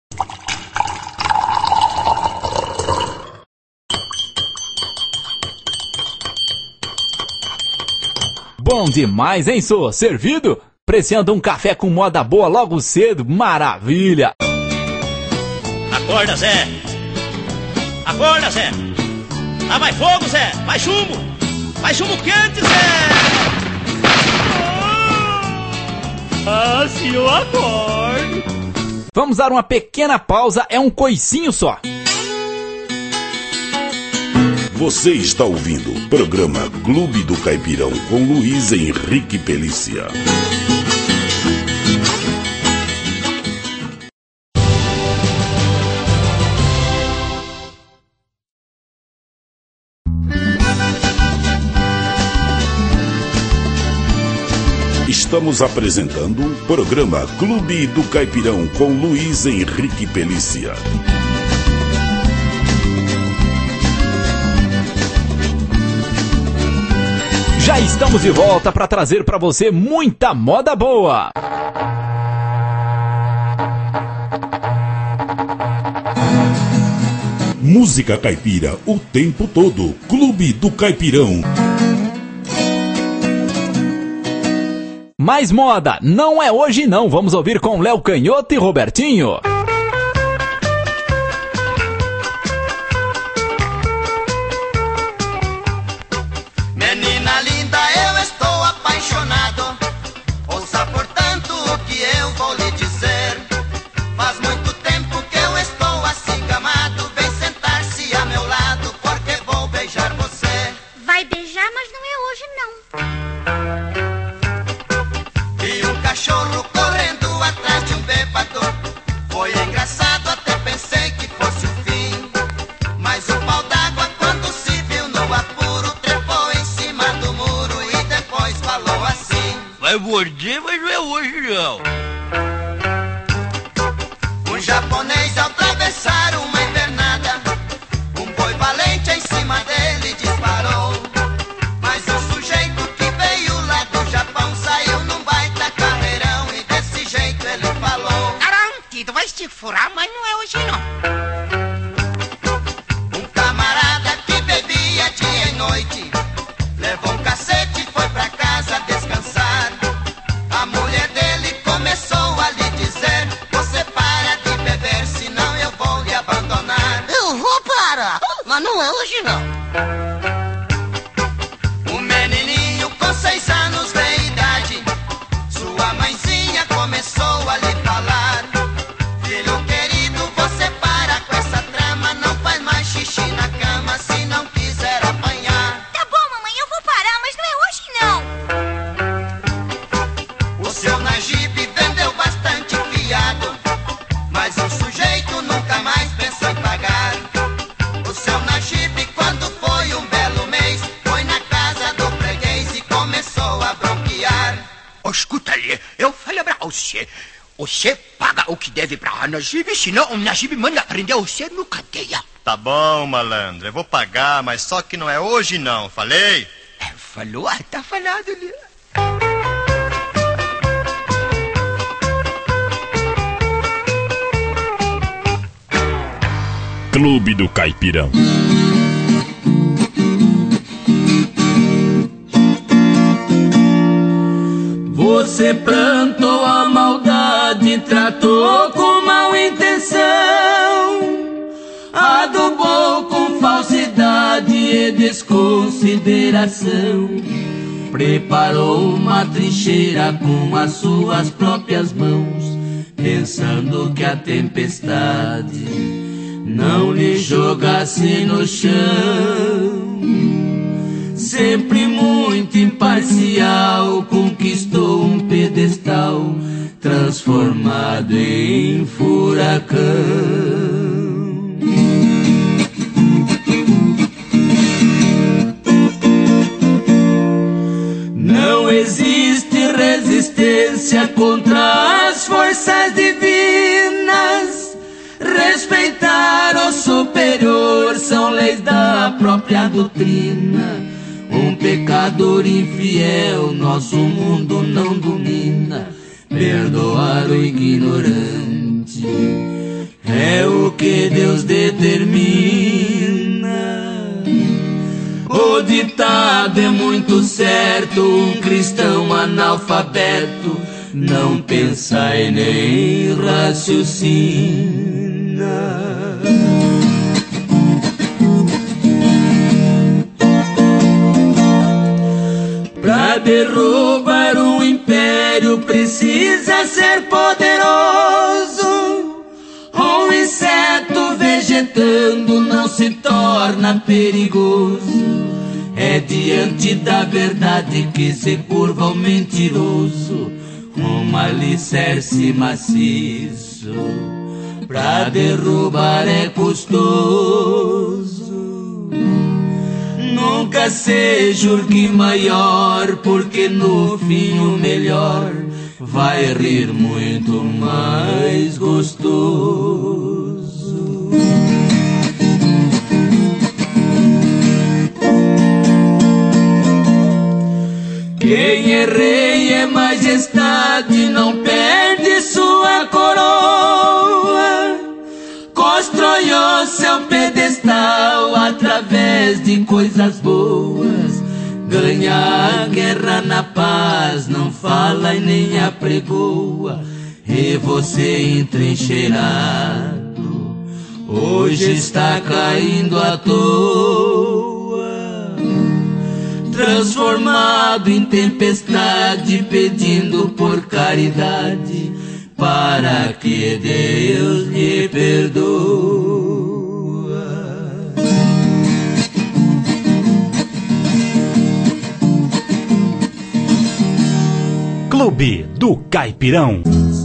Bom demais, hein, sô? Servido? Preciando um café com moda boa logo cedo? Maravilha! Acorda, Zé! Acorda, Zé! Dá mais fogo, Zé! Mais chumbo! Mais chumbo quente, Zé! Ah, se eu acordo! Vamos dar uma pequena pausa, é um coicinho só. Você está ouvindo o programa Clube do Caipirão com Luiz Henrique Pelícia. Estamos apresentando o programa Clube do Caipirão com Luiz Henrique Pelícia. Já estamos de volta para trazer para você muita moda boa. Música caipira o tempo todo. Clube do Caipirão. Mais moda, não é hoje não. Vamos ouvir com Léo Canhoto e Robertinho. Menina linda, eu estou apaixonado. Ouça, portanto, o que eu vou lhe dizer. Faz muito tempo que eu estou assim gamado. Vem sentar-se a meu lado, porque vou beijar você. Vai beijar, mas não é hoje não. E um cachorro correndo atrás de um bêbado. Foi engraçado, até pensei que fosse o fim. Mas o pau d'água, quando se viu no apuro, trepou em cima do muro e depois falou assim: vai morder, mas não é hoje não. Um japonês, ao atravessar uma invernada, um boi valente em cima dele disparou. Mas o sujeito que veio lá do Japão saiu num baita carreirão e desse jeito ele falou: Caramba, tu vai se furar, mas não é hoje não. Um camarada que bebia dia e noite levou um cacete e foi pra casa descansar. A mulher dele começou a lhe dizer: você para de beber, senão eu vou lhe abandonar. Eu vou parar, mas não é hoje não. Um menininho com seis anos de idade, sua mãezinha começou a lhe falar: filho querido, você para com essa trama, não faz mais xixi na cama se não quiser apanhar. Tá bom, mamãe, eu vou parar, mas não é hoje não. O seu Najib vendeu bastante fiado, mas o sujeito nunca mais pensou em pagar. O seu Najib, quando foi um belo mês, foi na casa do freguês e começou a bronquear. Oh, escuta ali, eu falei pra você. Você paga o que deve pra Najib, senão o Najib manda prender você no cadeia. Tá bom, malandro, eu vou pagar, mas só que não é hoje não, falei? É, falou, ah, tá falado ali. Clube do Caipirão. Você plantou a maldade, tratou com mal intenção, adubou com falsidade e desconsideração, preparou uma trincheira com as suas próprias mãos, pensando que a tempestade não lhe jogasse no chão. Sempre muito imparcial, conquistou um pedestal transformado em furacão. Não existe resistência contra as forças divinas. Respeitar o superior são leis da própria doutrina. Um pecador infiel nosso mundo não domina. Perdoar o ignorante é o que Deus determina. O ditado é muito certo: um cristão analfabeto não pensa e nem raciocina. Pra derrubar um império precisa ser poderoso. Um inseto vegetando não se torna perigoso. É diante da verdade que se curva o mentiroso. Um alicerce maciço pra derrubar é custoso. Nunca seja o que maior, porque no fim o melhor vai rir muito mais gostoso. Quem é rei é majestade, não perde sua coroa. Constrói no seu pedestal através de coisas boas. Ganha a guerra na paz, não fala e nem apregoa. E você entrincheirado hoje está caindo à toa, transformado em tempestade, pedindo por caridade para que Deus lhe perdoe. Clube do Caipirão.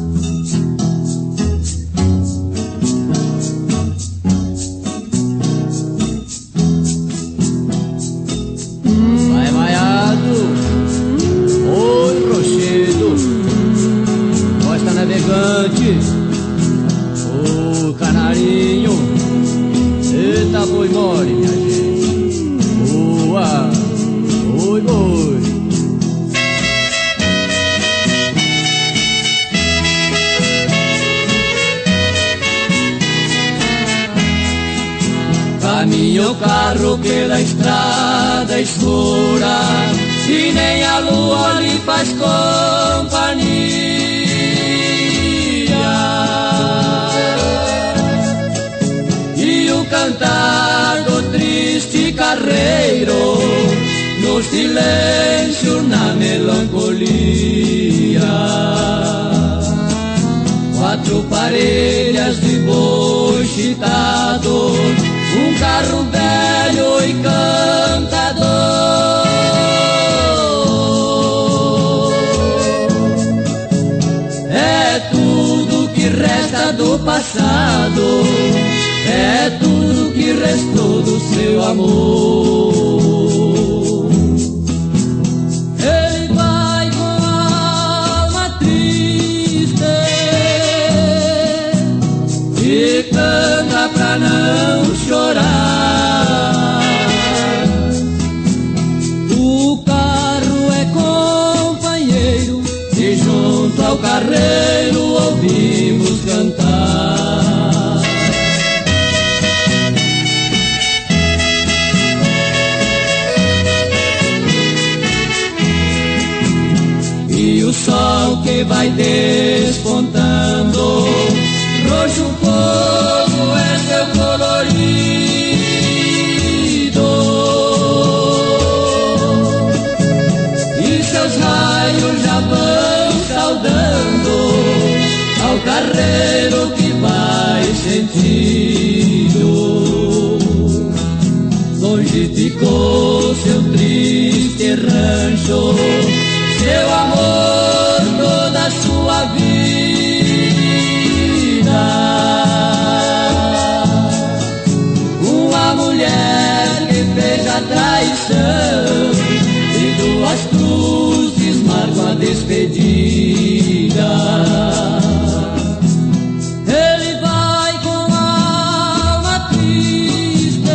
Vai vaiado, oi rochedo, costa navegante, o canarinho, eita boi mole minha gente, boa, oi boi. Caminha o carro pela estrada escura e nem a lua lhe faz companhia. E o cantar do triste carreiro no silêncio, na melancolia. Quatro parelhas de boi chitado, um carro velho e cantador. É tudo que resta do passado, é tudo que restou do seu amor. Ele vai com a alma triste e canta pra não chorar. O carro é companheiro e junto ao carreiro ouvimos cantar. E o sol que vai despontando, roxo fogo é seu colorido, e seus raios já vão saudando ao carreiro que vai sentindo. Longe ficou seu triste rancho, seu amor, toda a sua vida. Uma mulher que fez a traição e duas cruzes marcam a despedida. Ele vai com a alma triste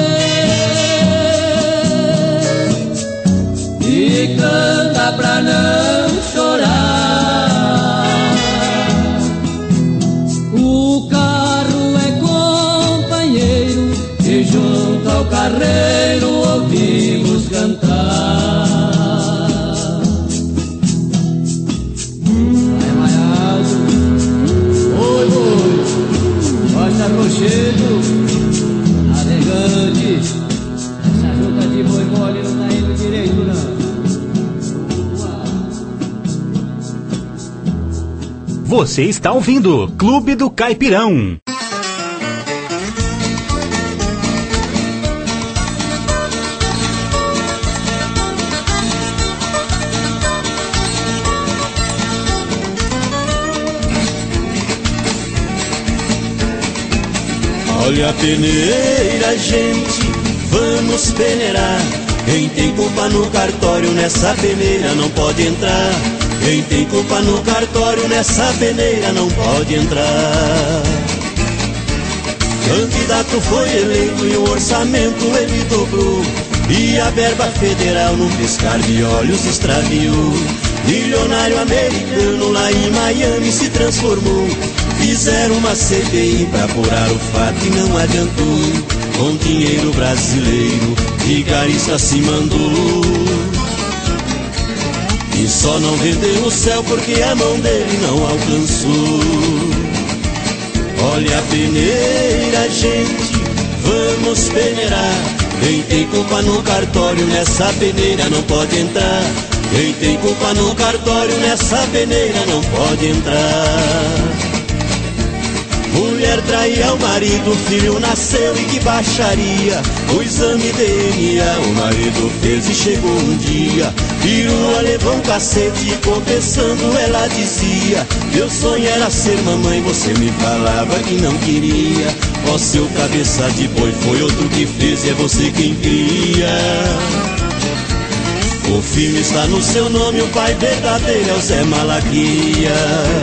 e canta pra não chorar. O carro é companheiro e junto ao carreiro ouvimos cantar. Vai maiado, oi oi, Costa Rochedo, navegante. Essa junta de boi mole não tá indo direito não. Você está ouvindo Clube do Caipirão. Olha a peneira, gente, vamos peneirar. Quem tem culpa no cartório nessa peneira não pode entrar. Quem tem culpa no cartório nessa peneira não pode entrar. Candidato foi eleito e o orçamento ele dobrou, e a verba federal num piscar de olhos extraviou. Milionário americano lá em Miami se transformou. Fizeram uma C P I pra apurar o fato e não adiantou. Com dinheiro brasileiro, vigarista se mandou. E só não vendeu o céu porque a mão dele não alcançou. Olha a peneira, gente, vamos peneirar. Quem tem culpa no cartório nessa peneira não pode entrar. Quem tem culpa no cartório nessa peneira não pode entrar. Mulher traía o marido, o filho nasceu e que baixaria. O exame D N A o marido fez e chegou um dia. Virou, levou um cacete e confessando ela dizia: meu sonho era ser mamãe, você me falava que não queria. Ó seu cabeça de boi, foi outro que fez e é você quem cria. O filho está no seu nome, o pai verdadeiro é o Zé Malaquia.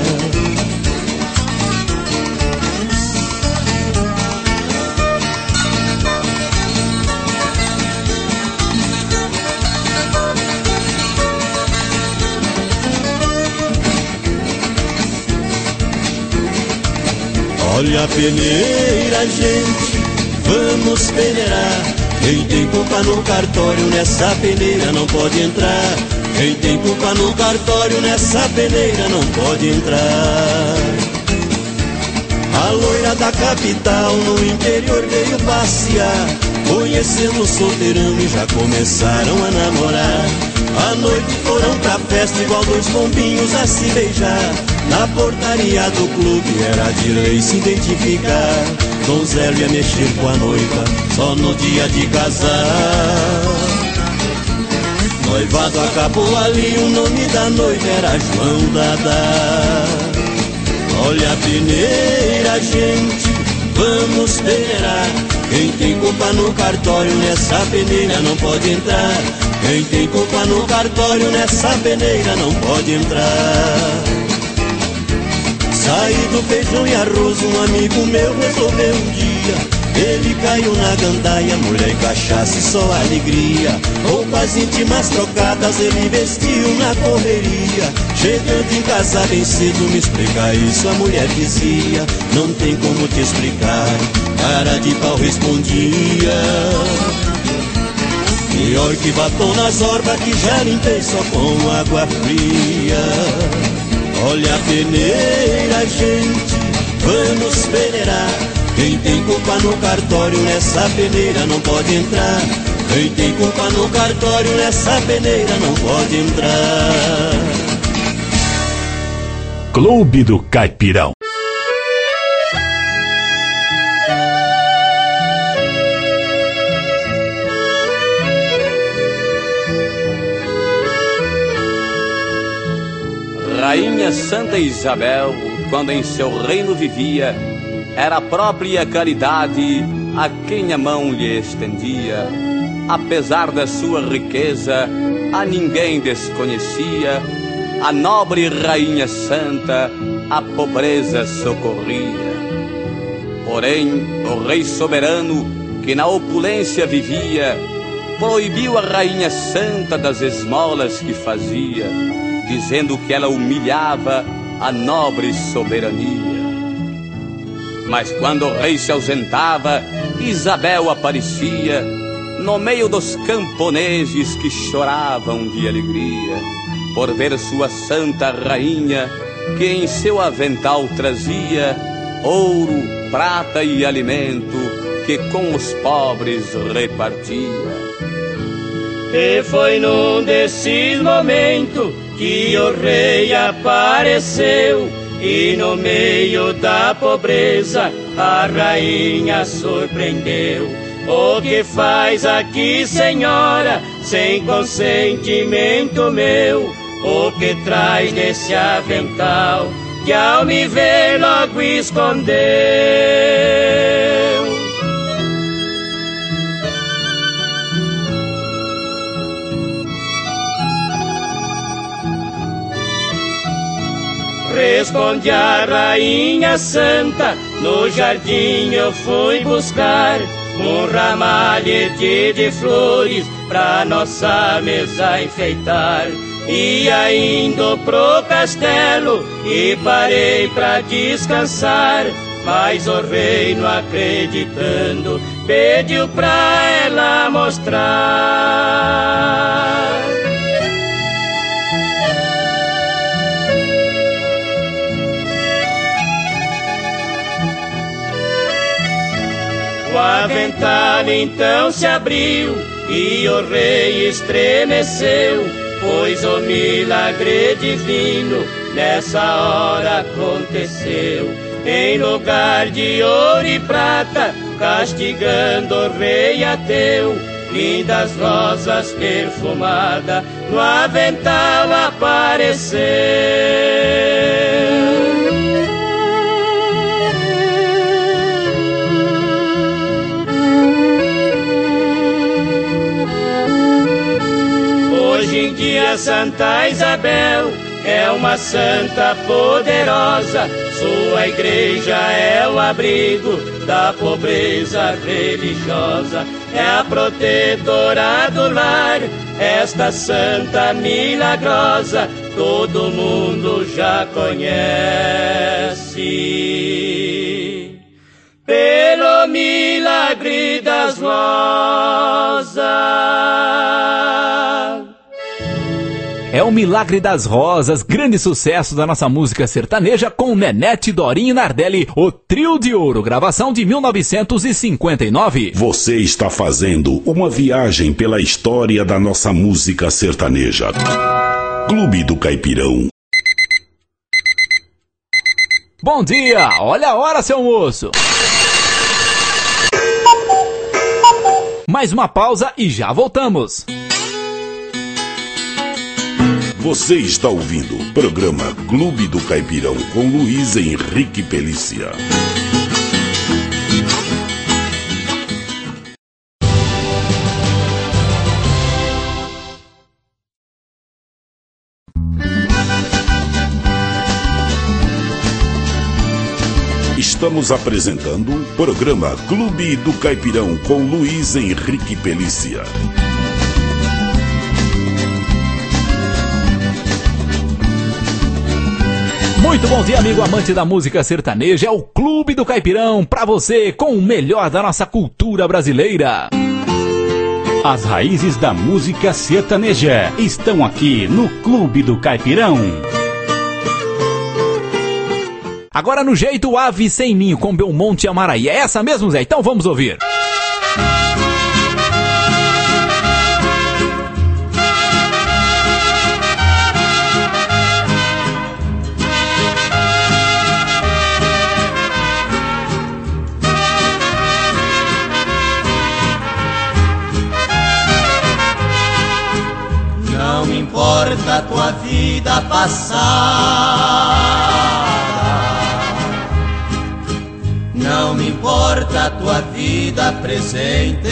Olha a peneira, gente, vamos peneirar. Quem tem culpa no cartório nessa peneira não pode entrar. Quem tem culpa no cartório nessa peneira não pode entrar. A loira da capital no interior veio passear, conhecendo o solteirão e já começaram a namorar. À noite foram pra festa igual dois bombinhos a se beijar. Na portaria do clube era de lei se identificar. Donzelo ia mexer com a noiva só no dia de casar. Noivado acabou ali, o nome da noiva era João Dadá. Olha a peneira, gente, vamos peneirar. Quem tem culpa no cartório nessa peneira não pode entrar. Quem tem culpa no cartório nessa peneira não pode entrar. Saí do feijão e arroz, um amigo meu resolveu um dia. Ele caiu na gandaia, mulher e cachaça e só alegria. Roupas íntimas trocadas ele vestiu na correria. Chegando em casa bem cedo, me explica isso, a mulher dizia: não tem como te explicar. Cara de pau respondia: pior que batom nas orbas que já limpei só com água fria. Olha a peneira, gente, vamos peneirar. Quem tem culpa no cartório nessa peneira não pode entrar. Quem tem culpa no cartório nessa peneira não pode entrar. Clube do Caipirão. Rainha Santa Isabel, quando em seu reino vivia, era a própria caridade a quem a mão lhe estendia. Apesar da sua riqueza, a ninguém desconhecia. A nobre Rainha Santa a pobreza socorria. Porém, o rei soberano, que na opulência vivia, proibiu a Rainha Santa das esmolas que fazia, dizendo que ela humilhava a nobre soberania. Mas quando o rei se ausentava, Isabel aparecia no meio dos camponeses que choravam de alegria por ver sua santa rainha, que em seu avental trazia ouro, prata e alimento que com os pobres repartia. E foi num desses momentos que o rei apareceu, e no meio da pobreza a rainha surpreendeu. O que faz aqui, senhora, sem consentimento meu? O que traz nesse avental, que ao me ver logo escondeu? Responde a rainha santa: no jardim eu fui buscar um ramalhete de flores pra nossa mesa enfeitar. ia indo pro castelo e parei pra descansar. Mas o rei, não acreditando, pediu pra ela mostrar. O avental então se abriu e o rei estremeceu, pois o milagre divino nessa hora aconteceu. Em lugar de ouro e prata, castigando o rei ateu, lindas rosas perfumadas no avental apareceu. Hoje em dia Santa Isabel é uma santa poderosa, sua igreja é o abrigo da pobreza religiosa, é a protetora do lar, esta santa milagrosa, todo mundo já conhece, pelo milagre das rosas. É o Milagre das Rosas, grande sucesso da nossa música sertaneja com Nenete, Dorinho e Nardelli, o Trio de Ouro, gravação de mil novecentos e cinquenta e nove. Você está fazendo uma viagem pela história da nossa música sertaneja. Clube do Caipirão. Bom dia, olha a hora, seu moço. Mais uma pausa e já voltamos. Você está ouvindo o programa Clube do Caipirão com Luiz Henrique Pelícia. Estamos apresentando o programa Clube do Caipirão com Luiz Henrique Pelícia. Muito bom dia, amigo amante da música sertaneja. É o Clube do Caipirão pra você com o melhor da nossa cultura brasileira. As raízes da música sertaneja estão aqui no Clube do Caipirão. Agora no jeito Ave Sem Ninho com Belmonte e Amaraí. É essa mesmo, Zé? Então vamos ouvir. Não me importa a tua vida passada, não me importa a tua vida presente.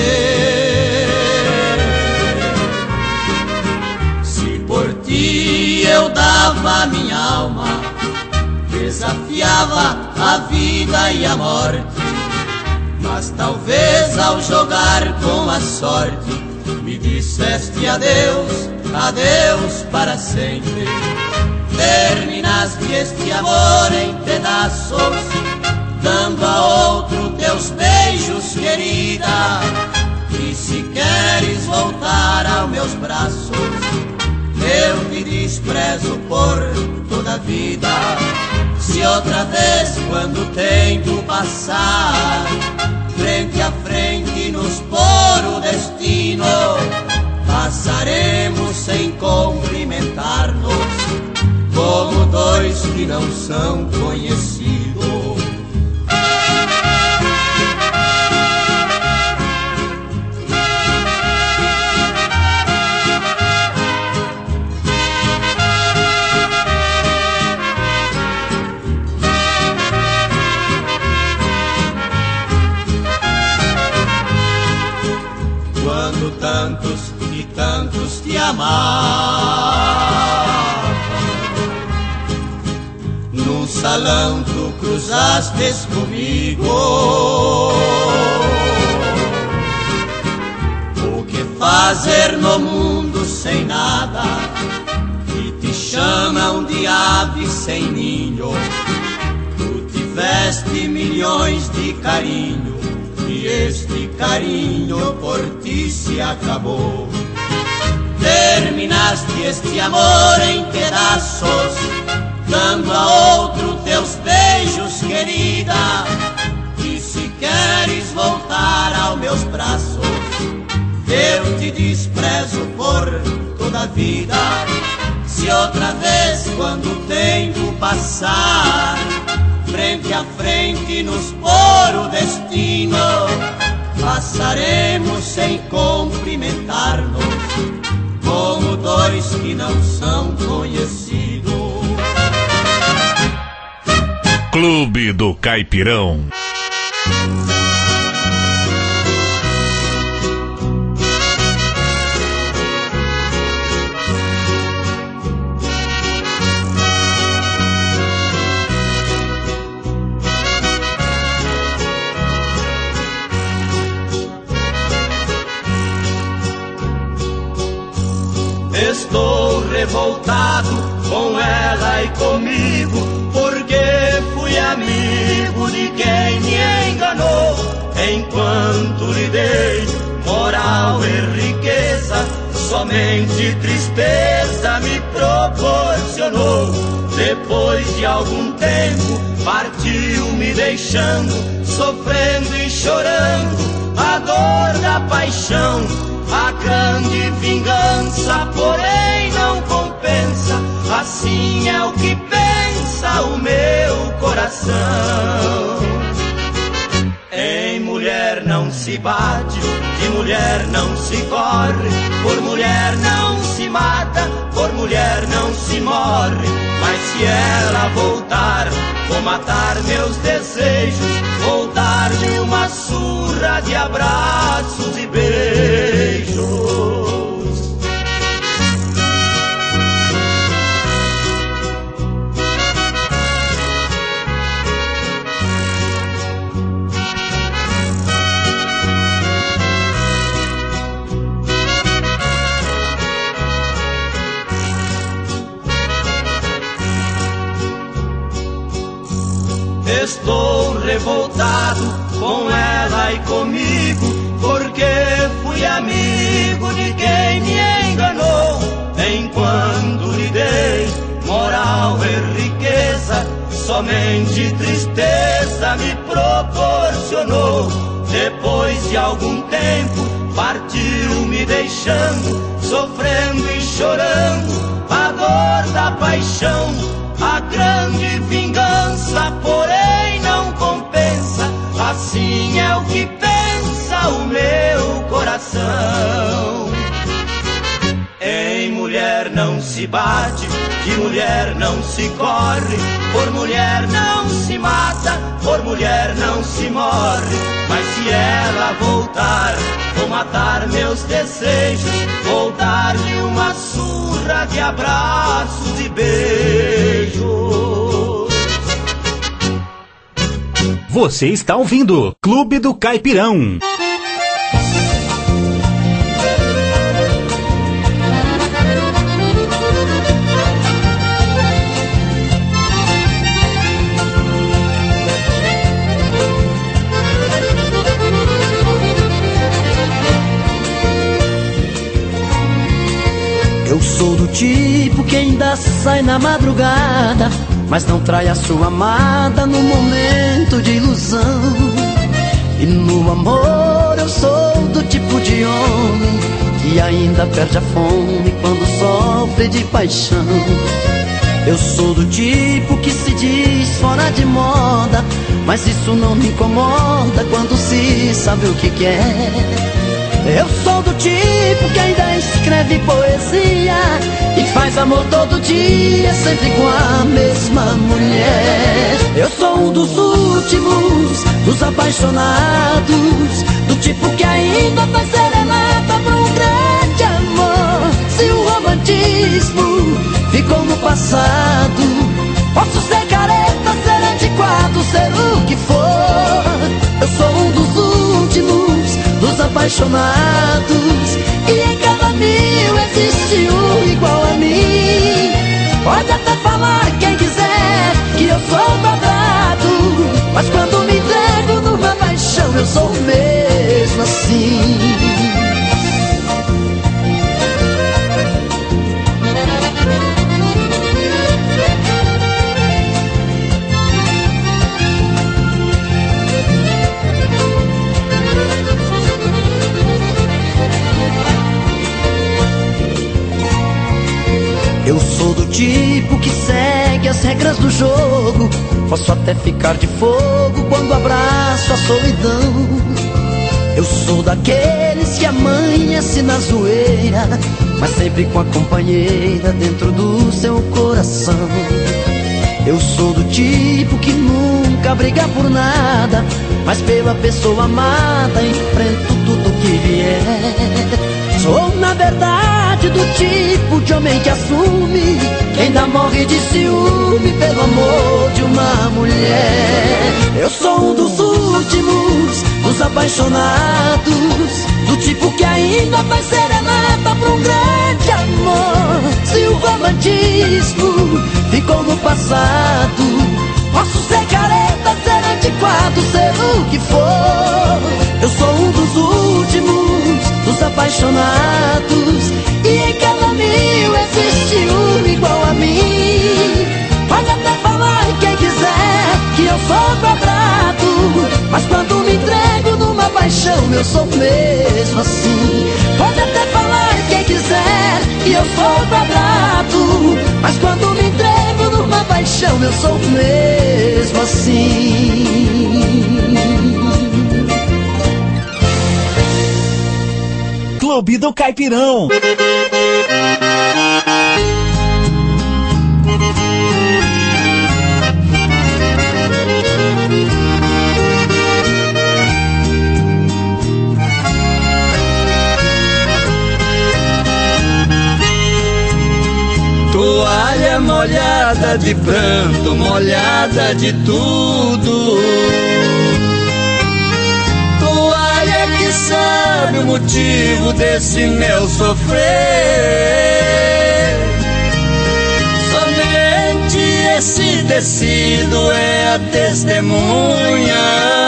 Se por ti eu dava minha alma, desafiava a vida e a morte, mas talvez ao jogar com a sorte me disseste adeus, adeus para sempre. Terminaste este amor em pedaços, dando a outro teus beijos, querida. E se queres voltar aos meus braços, eu te desprezo por toda a vida. Se outra vez, quando o tempo passar, frente a frente nos pôr o destino, passaremos sem cumprimentar-nos, como dois que não são conhecidos. Quando tantos e tantos te amavam, num salão tu cruzastes comigo. O que fazer no mundo sem nada? sem ninho. Tu tiveste milhões de carinho e este carinho por ti se acabou. Terminaste este amor em pedaços, dando a outro teus beijos, querida. E se queres voltar aos meus braços, eu te desprezo por toda a vida. Se outra vez, quando o tempo passar, frente a frente nos pôr o destino, passaremos sem cumprimentar-nos, como dois que não são conhecidos. Clube do Caipirão. Estou revoltado com ela e comigo, porque fui amigo de quem me enganou. Enquanto lhe dei moral e riqueza, somente tristeza me proporcionou. Depois de algum tempo partiu, me deixando, sofrendo e chorando a dor da paixão. A grande vingança, porém, não compensa. Assim é o que pensa o meu coração. Em mulher não se bate, de mulher não se corre, por mulher não se mata, por mulher não se morre. Mas se ela voltar, vou matar meus desejos, vou dar-lhe uma surra de abraços e beijos. Estou revoltado com ela e comigo, porque fui amigo de quem me enganou. Enquanto lhe dei moral e riqueza, somente tristeza me proporcionou. Depois de algum tempo partiu, me deixando, sofrendo e chorando a dor da paixão. A grande vingança, porém, não compensa. Assim é o que pensa o meu coração. Em mulher não se bate, de mulher não se corre, por mulher não se mata, por mulher não se morre. Mas se ela voltar, vou matar meus desejos, vou dar-lhe uma surra de abraços e beijos. Você está ouvindo Clube do Caipirão. Eu sou do tipo que ainda sai na madrugada, mas não trai a sua amada no momento de ilusão. E no amor eu sou do tipo de homem que ainda perde a fome quando sofre de paixão. Eu sou do tipo que se diz fora de moda, mas isso não me incomoda quando se sabe o que quer. Eu sou do tipo que ainda escreve poesia e faz amor todo dia, sempre com a mesma mulher. Eu sou um dos últimos, dos apaixonados, do tipo que ainda faz serenata pra um grande amor. Se o romantismo ficou no passado, posso ser careta, ser antiquado, ser o que for. Eu sou um dos últimos, dos apaixonados, e em cada mil existe um igual a mim. Pode até falar quem quiser eu sou quadrado, mas quando me entrego numa paixão eu sou mesmo assim. Eu sou do tipo que segue as regras do jogo. Posso até ficar de fogo quando abraço a solidão. Eu sou daqueles que amanhece na zoeira, mas sempre com a companheira dentro do seu coração. Eu sou do tipo que nunca briga por nada, mas pela pessoa amada enfrento tudo que vier. Sou na verdade do tipo de homem que assume, que ainda morre de ciúme pelo amor de uma mulher. Eu sou um dos últimos, dos apaixonados, do tipo que ainda faz serenata pra um grande amor. Se o romantismo ficou no passado, posso ser careta, ser antiquado, ser o que for. Eu sou um dos últimos, dos apaixonados, e em cada mil existe um igual a mim. Pode até falar quem quiser que eu sou quadrado, mas quando me entrego numa paixão eu sou mesmo assim. Pode até falar quem quiser que eu sou quadrado, mas quando me entrego numa paixão eu sou mesmo assim. Clube do Caipirão. Toalha molhada de pranto, molhada de tudo. Toalha que sabe o motivo desse meu sofrer. Somente esse tecido é a testemunha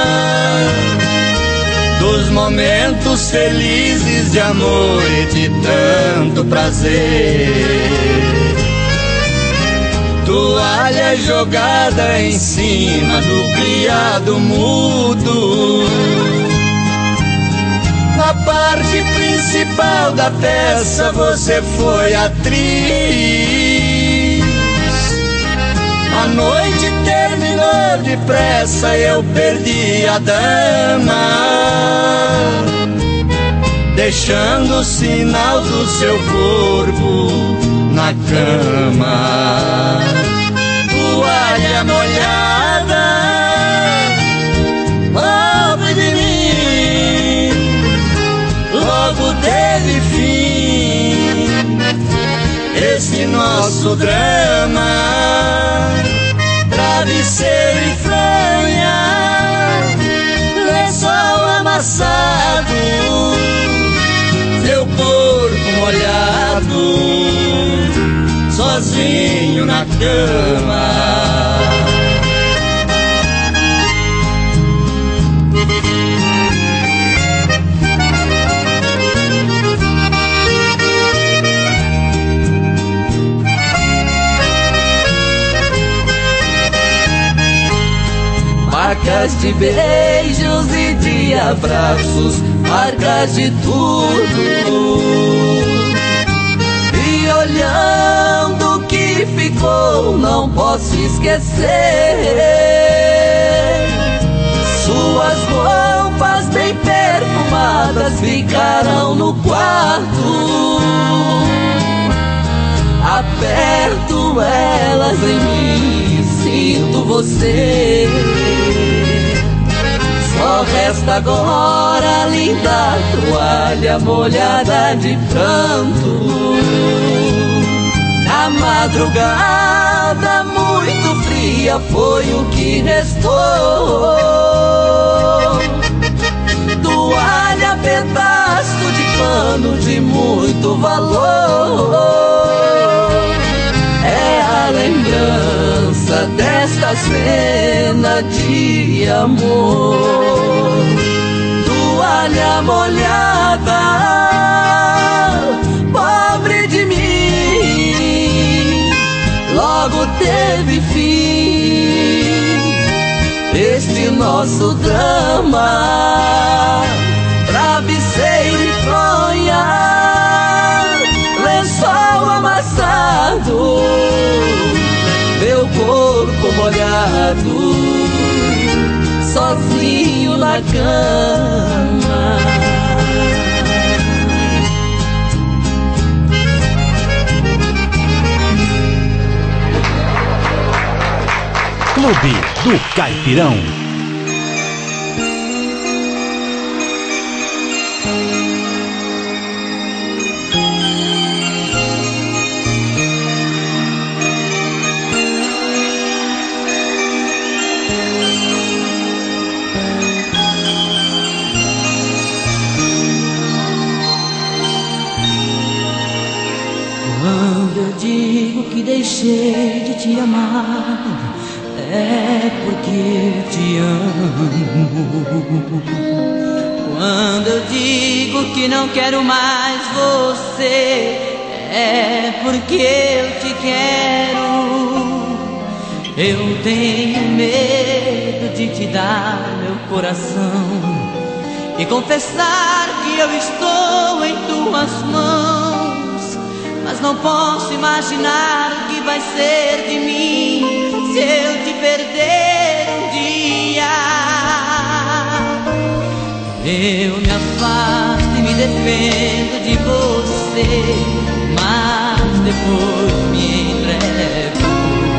dos momentos felizes de amor e de tanto prazer. Toalha jogada em cima do criado mudo, na parte principal da peça você foi atriz. A noite terminou depressa, eu perdi a dama, deixando o sinal do seu corpo na cama. Toalha molhada, pobre de mim, logo teve fim esse nosso drama. Travesseiro e fronha, lençol amassado, seu corpo molhado, sozinho na cama. Marcas de beijos e de abraços, marcas de tudo. E olhando o que ficou, não posso esquecer suas roupas bem perfumadas ficarão no quarto. Aperto elas em mim, sinto você. Só resta agora a linda toalha molhada de pranto. Na madrugada muito fria foi o que restou. Toalha, pedaço de pano de muito valor. É a lembrança desta essa cena de amor. Toalha molhada, pobre de mim, logo teve fim este nosso drama. Travesseiro e fronha, lençol amassado, meu corpo molhado, sozinho na cama. Clube do Caipirão. Quando eu digo que deixei de te amar, é porque eu te amo. Quando eu digo que não quero mais você, é porque eu te quero. Eu tenho medo de te dar meu coração e confessar que eu estou em tuas mãos, mas não posso imaginar o que vai ser de mim se eu te perder um dia. Eu me afasto e me defendo de você, mas depois me entrego.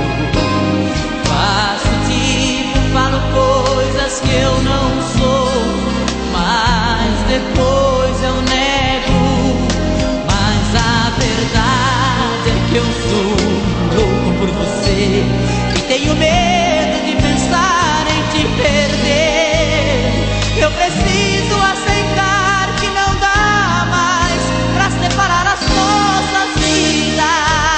Faço tipo, falo coisas que eu não sou, mas depois eu nego. Mas a verdade é que eu sou louco por você e tenho medo de pensar em te perder. Eu preciso aceitar que não dá mais pra separar as nossas vidas.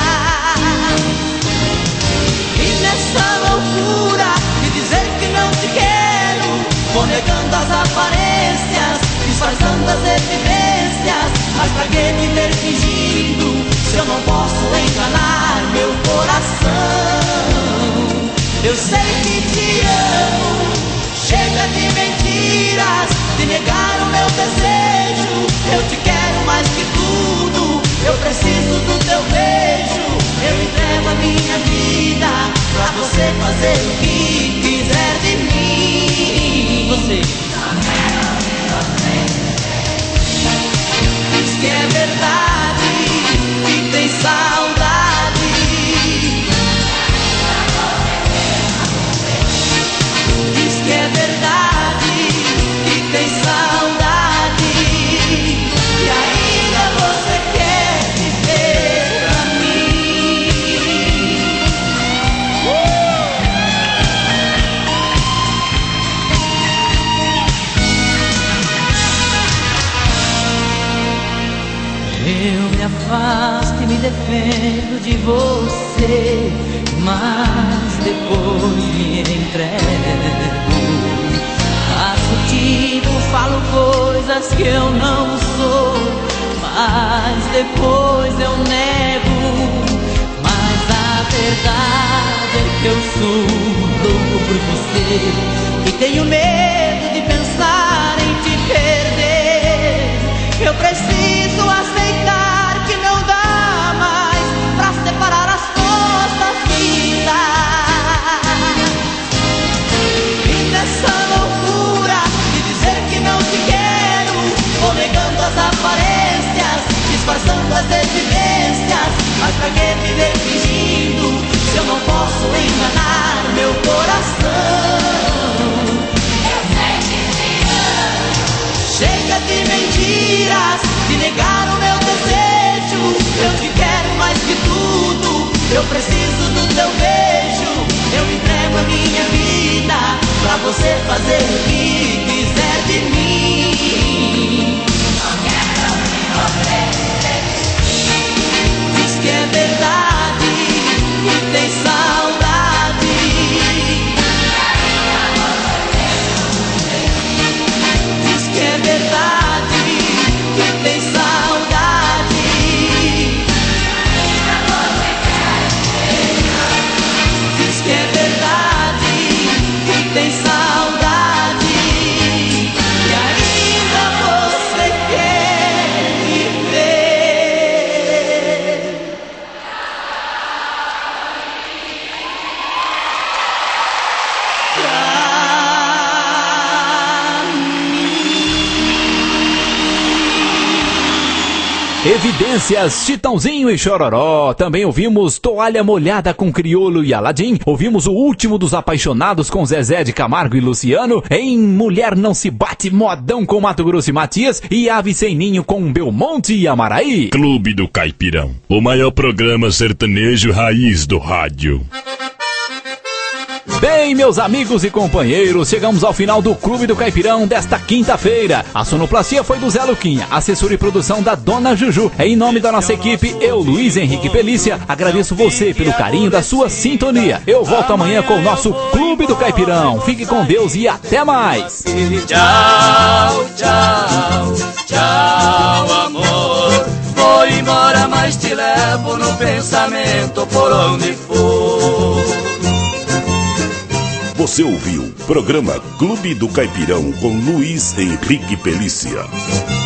E nessa loucura de dizer que não te quero, vou negando as aparências, disfarçando as evidências. Mas pra que viver fingindo se eu não posso enganar meu coração? Eu sei que te amo, chega de mentiras, de negar o meu desejo. Eu te quero mais que tudo, eu preciso do teu beijo. Eu entrego a minha vida pra você fazer o que quiser de mim. Você diz que é verdade, que tem saudade. Diz que é verdade, que tem saudade, e ainda você quer viver pra mim. Eu me afasto e me defendo de você, mas depois me entrego. Faço tipo, falo coisas que eu não sou, mas depois eu nego. Mas a verdade é que eu sou louco por você e tenho medo de pensar em te perder. Eu preciso aceitar que não dá mais pra separar as nossas vidas. E nessa loucura de dizer que não te quero, vou negando as aparências, disfarçando as evidências. Mas pra que viver fingindo se eu não posso enganar meu coração? Eu sei que te amo, chega de mentiras, de negar o meu desejo. Eu te quero mais que tudo, eu preciso do teu beijo. Eu entrego a minha vida pra você fazer o que quiser de mim. Diz que é verdade, que tem saudade. Evidências, Chitãozinho e Chororó. Também ouvimos Toalha Molhada com Criolo e Aladim. Ouvimos O Último dos Apaixonados com Zezé de Camargo e Luciano. Em Mulher Não Se Bate, Modão com Mato Grosso e Matias. E Ave Sem Ninho com Belmonte e Amaraí. Clube do Caipirão, o maior programa sertanejo raiz do rádio. Bem, meus amigos e companheiros, chegamos ao final do Clube do Caipirão desta quinta-feira. A sonoplastia foi do Zé Luquinha, assessora e produção da Dona Juju. Em nome da nossa equipe, eu, Luiz Henrique Pelícia, agradeço você pelo carinho da sua sintonia. Eu volto amanhã com o nosso Clube do Caipirão. Fique com Deus e até mais. Tchau, tchau, tchau, amor. Vou embora, mas te levo no pensamento por onde for. Você ouviu o programa Clube do Caipirão com Luiz Henrique Pelícia.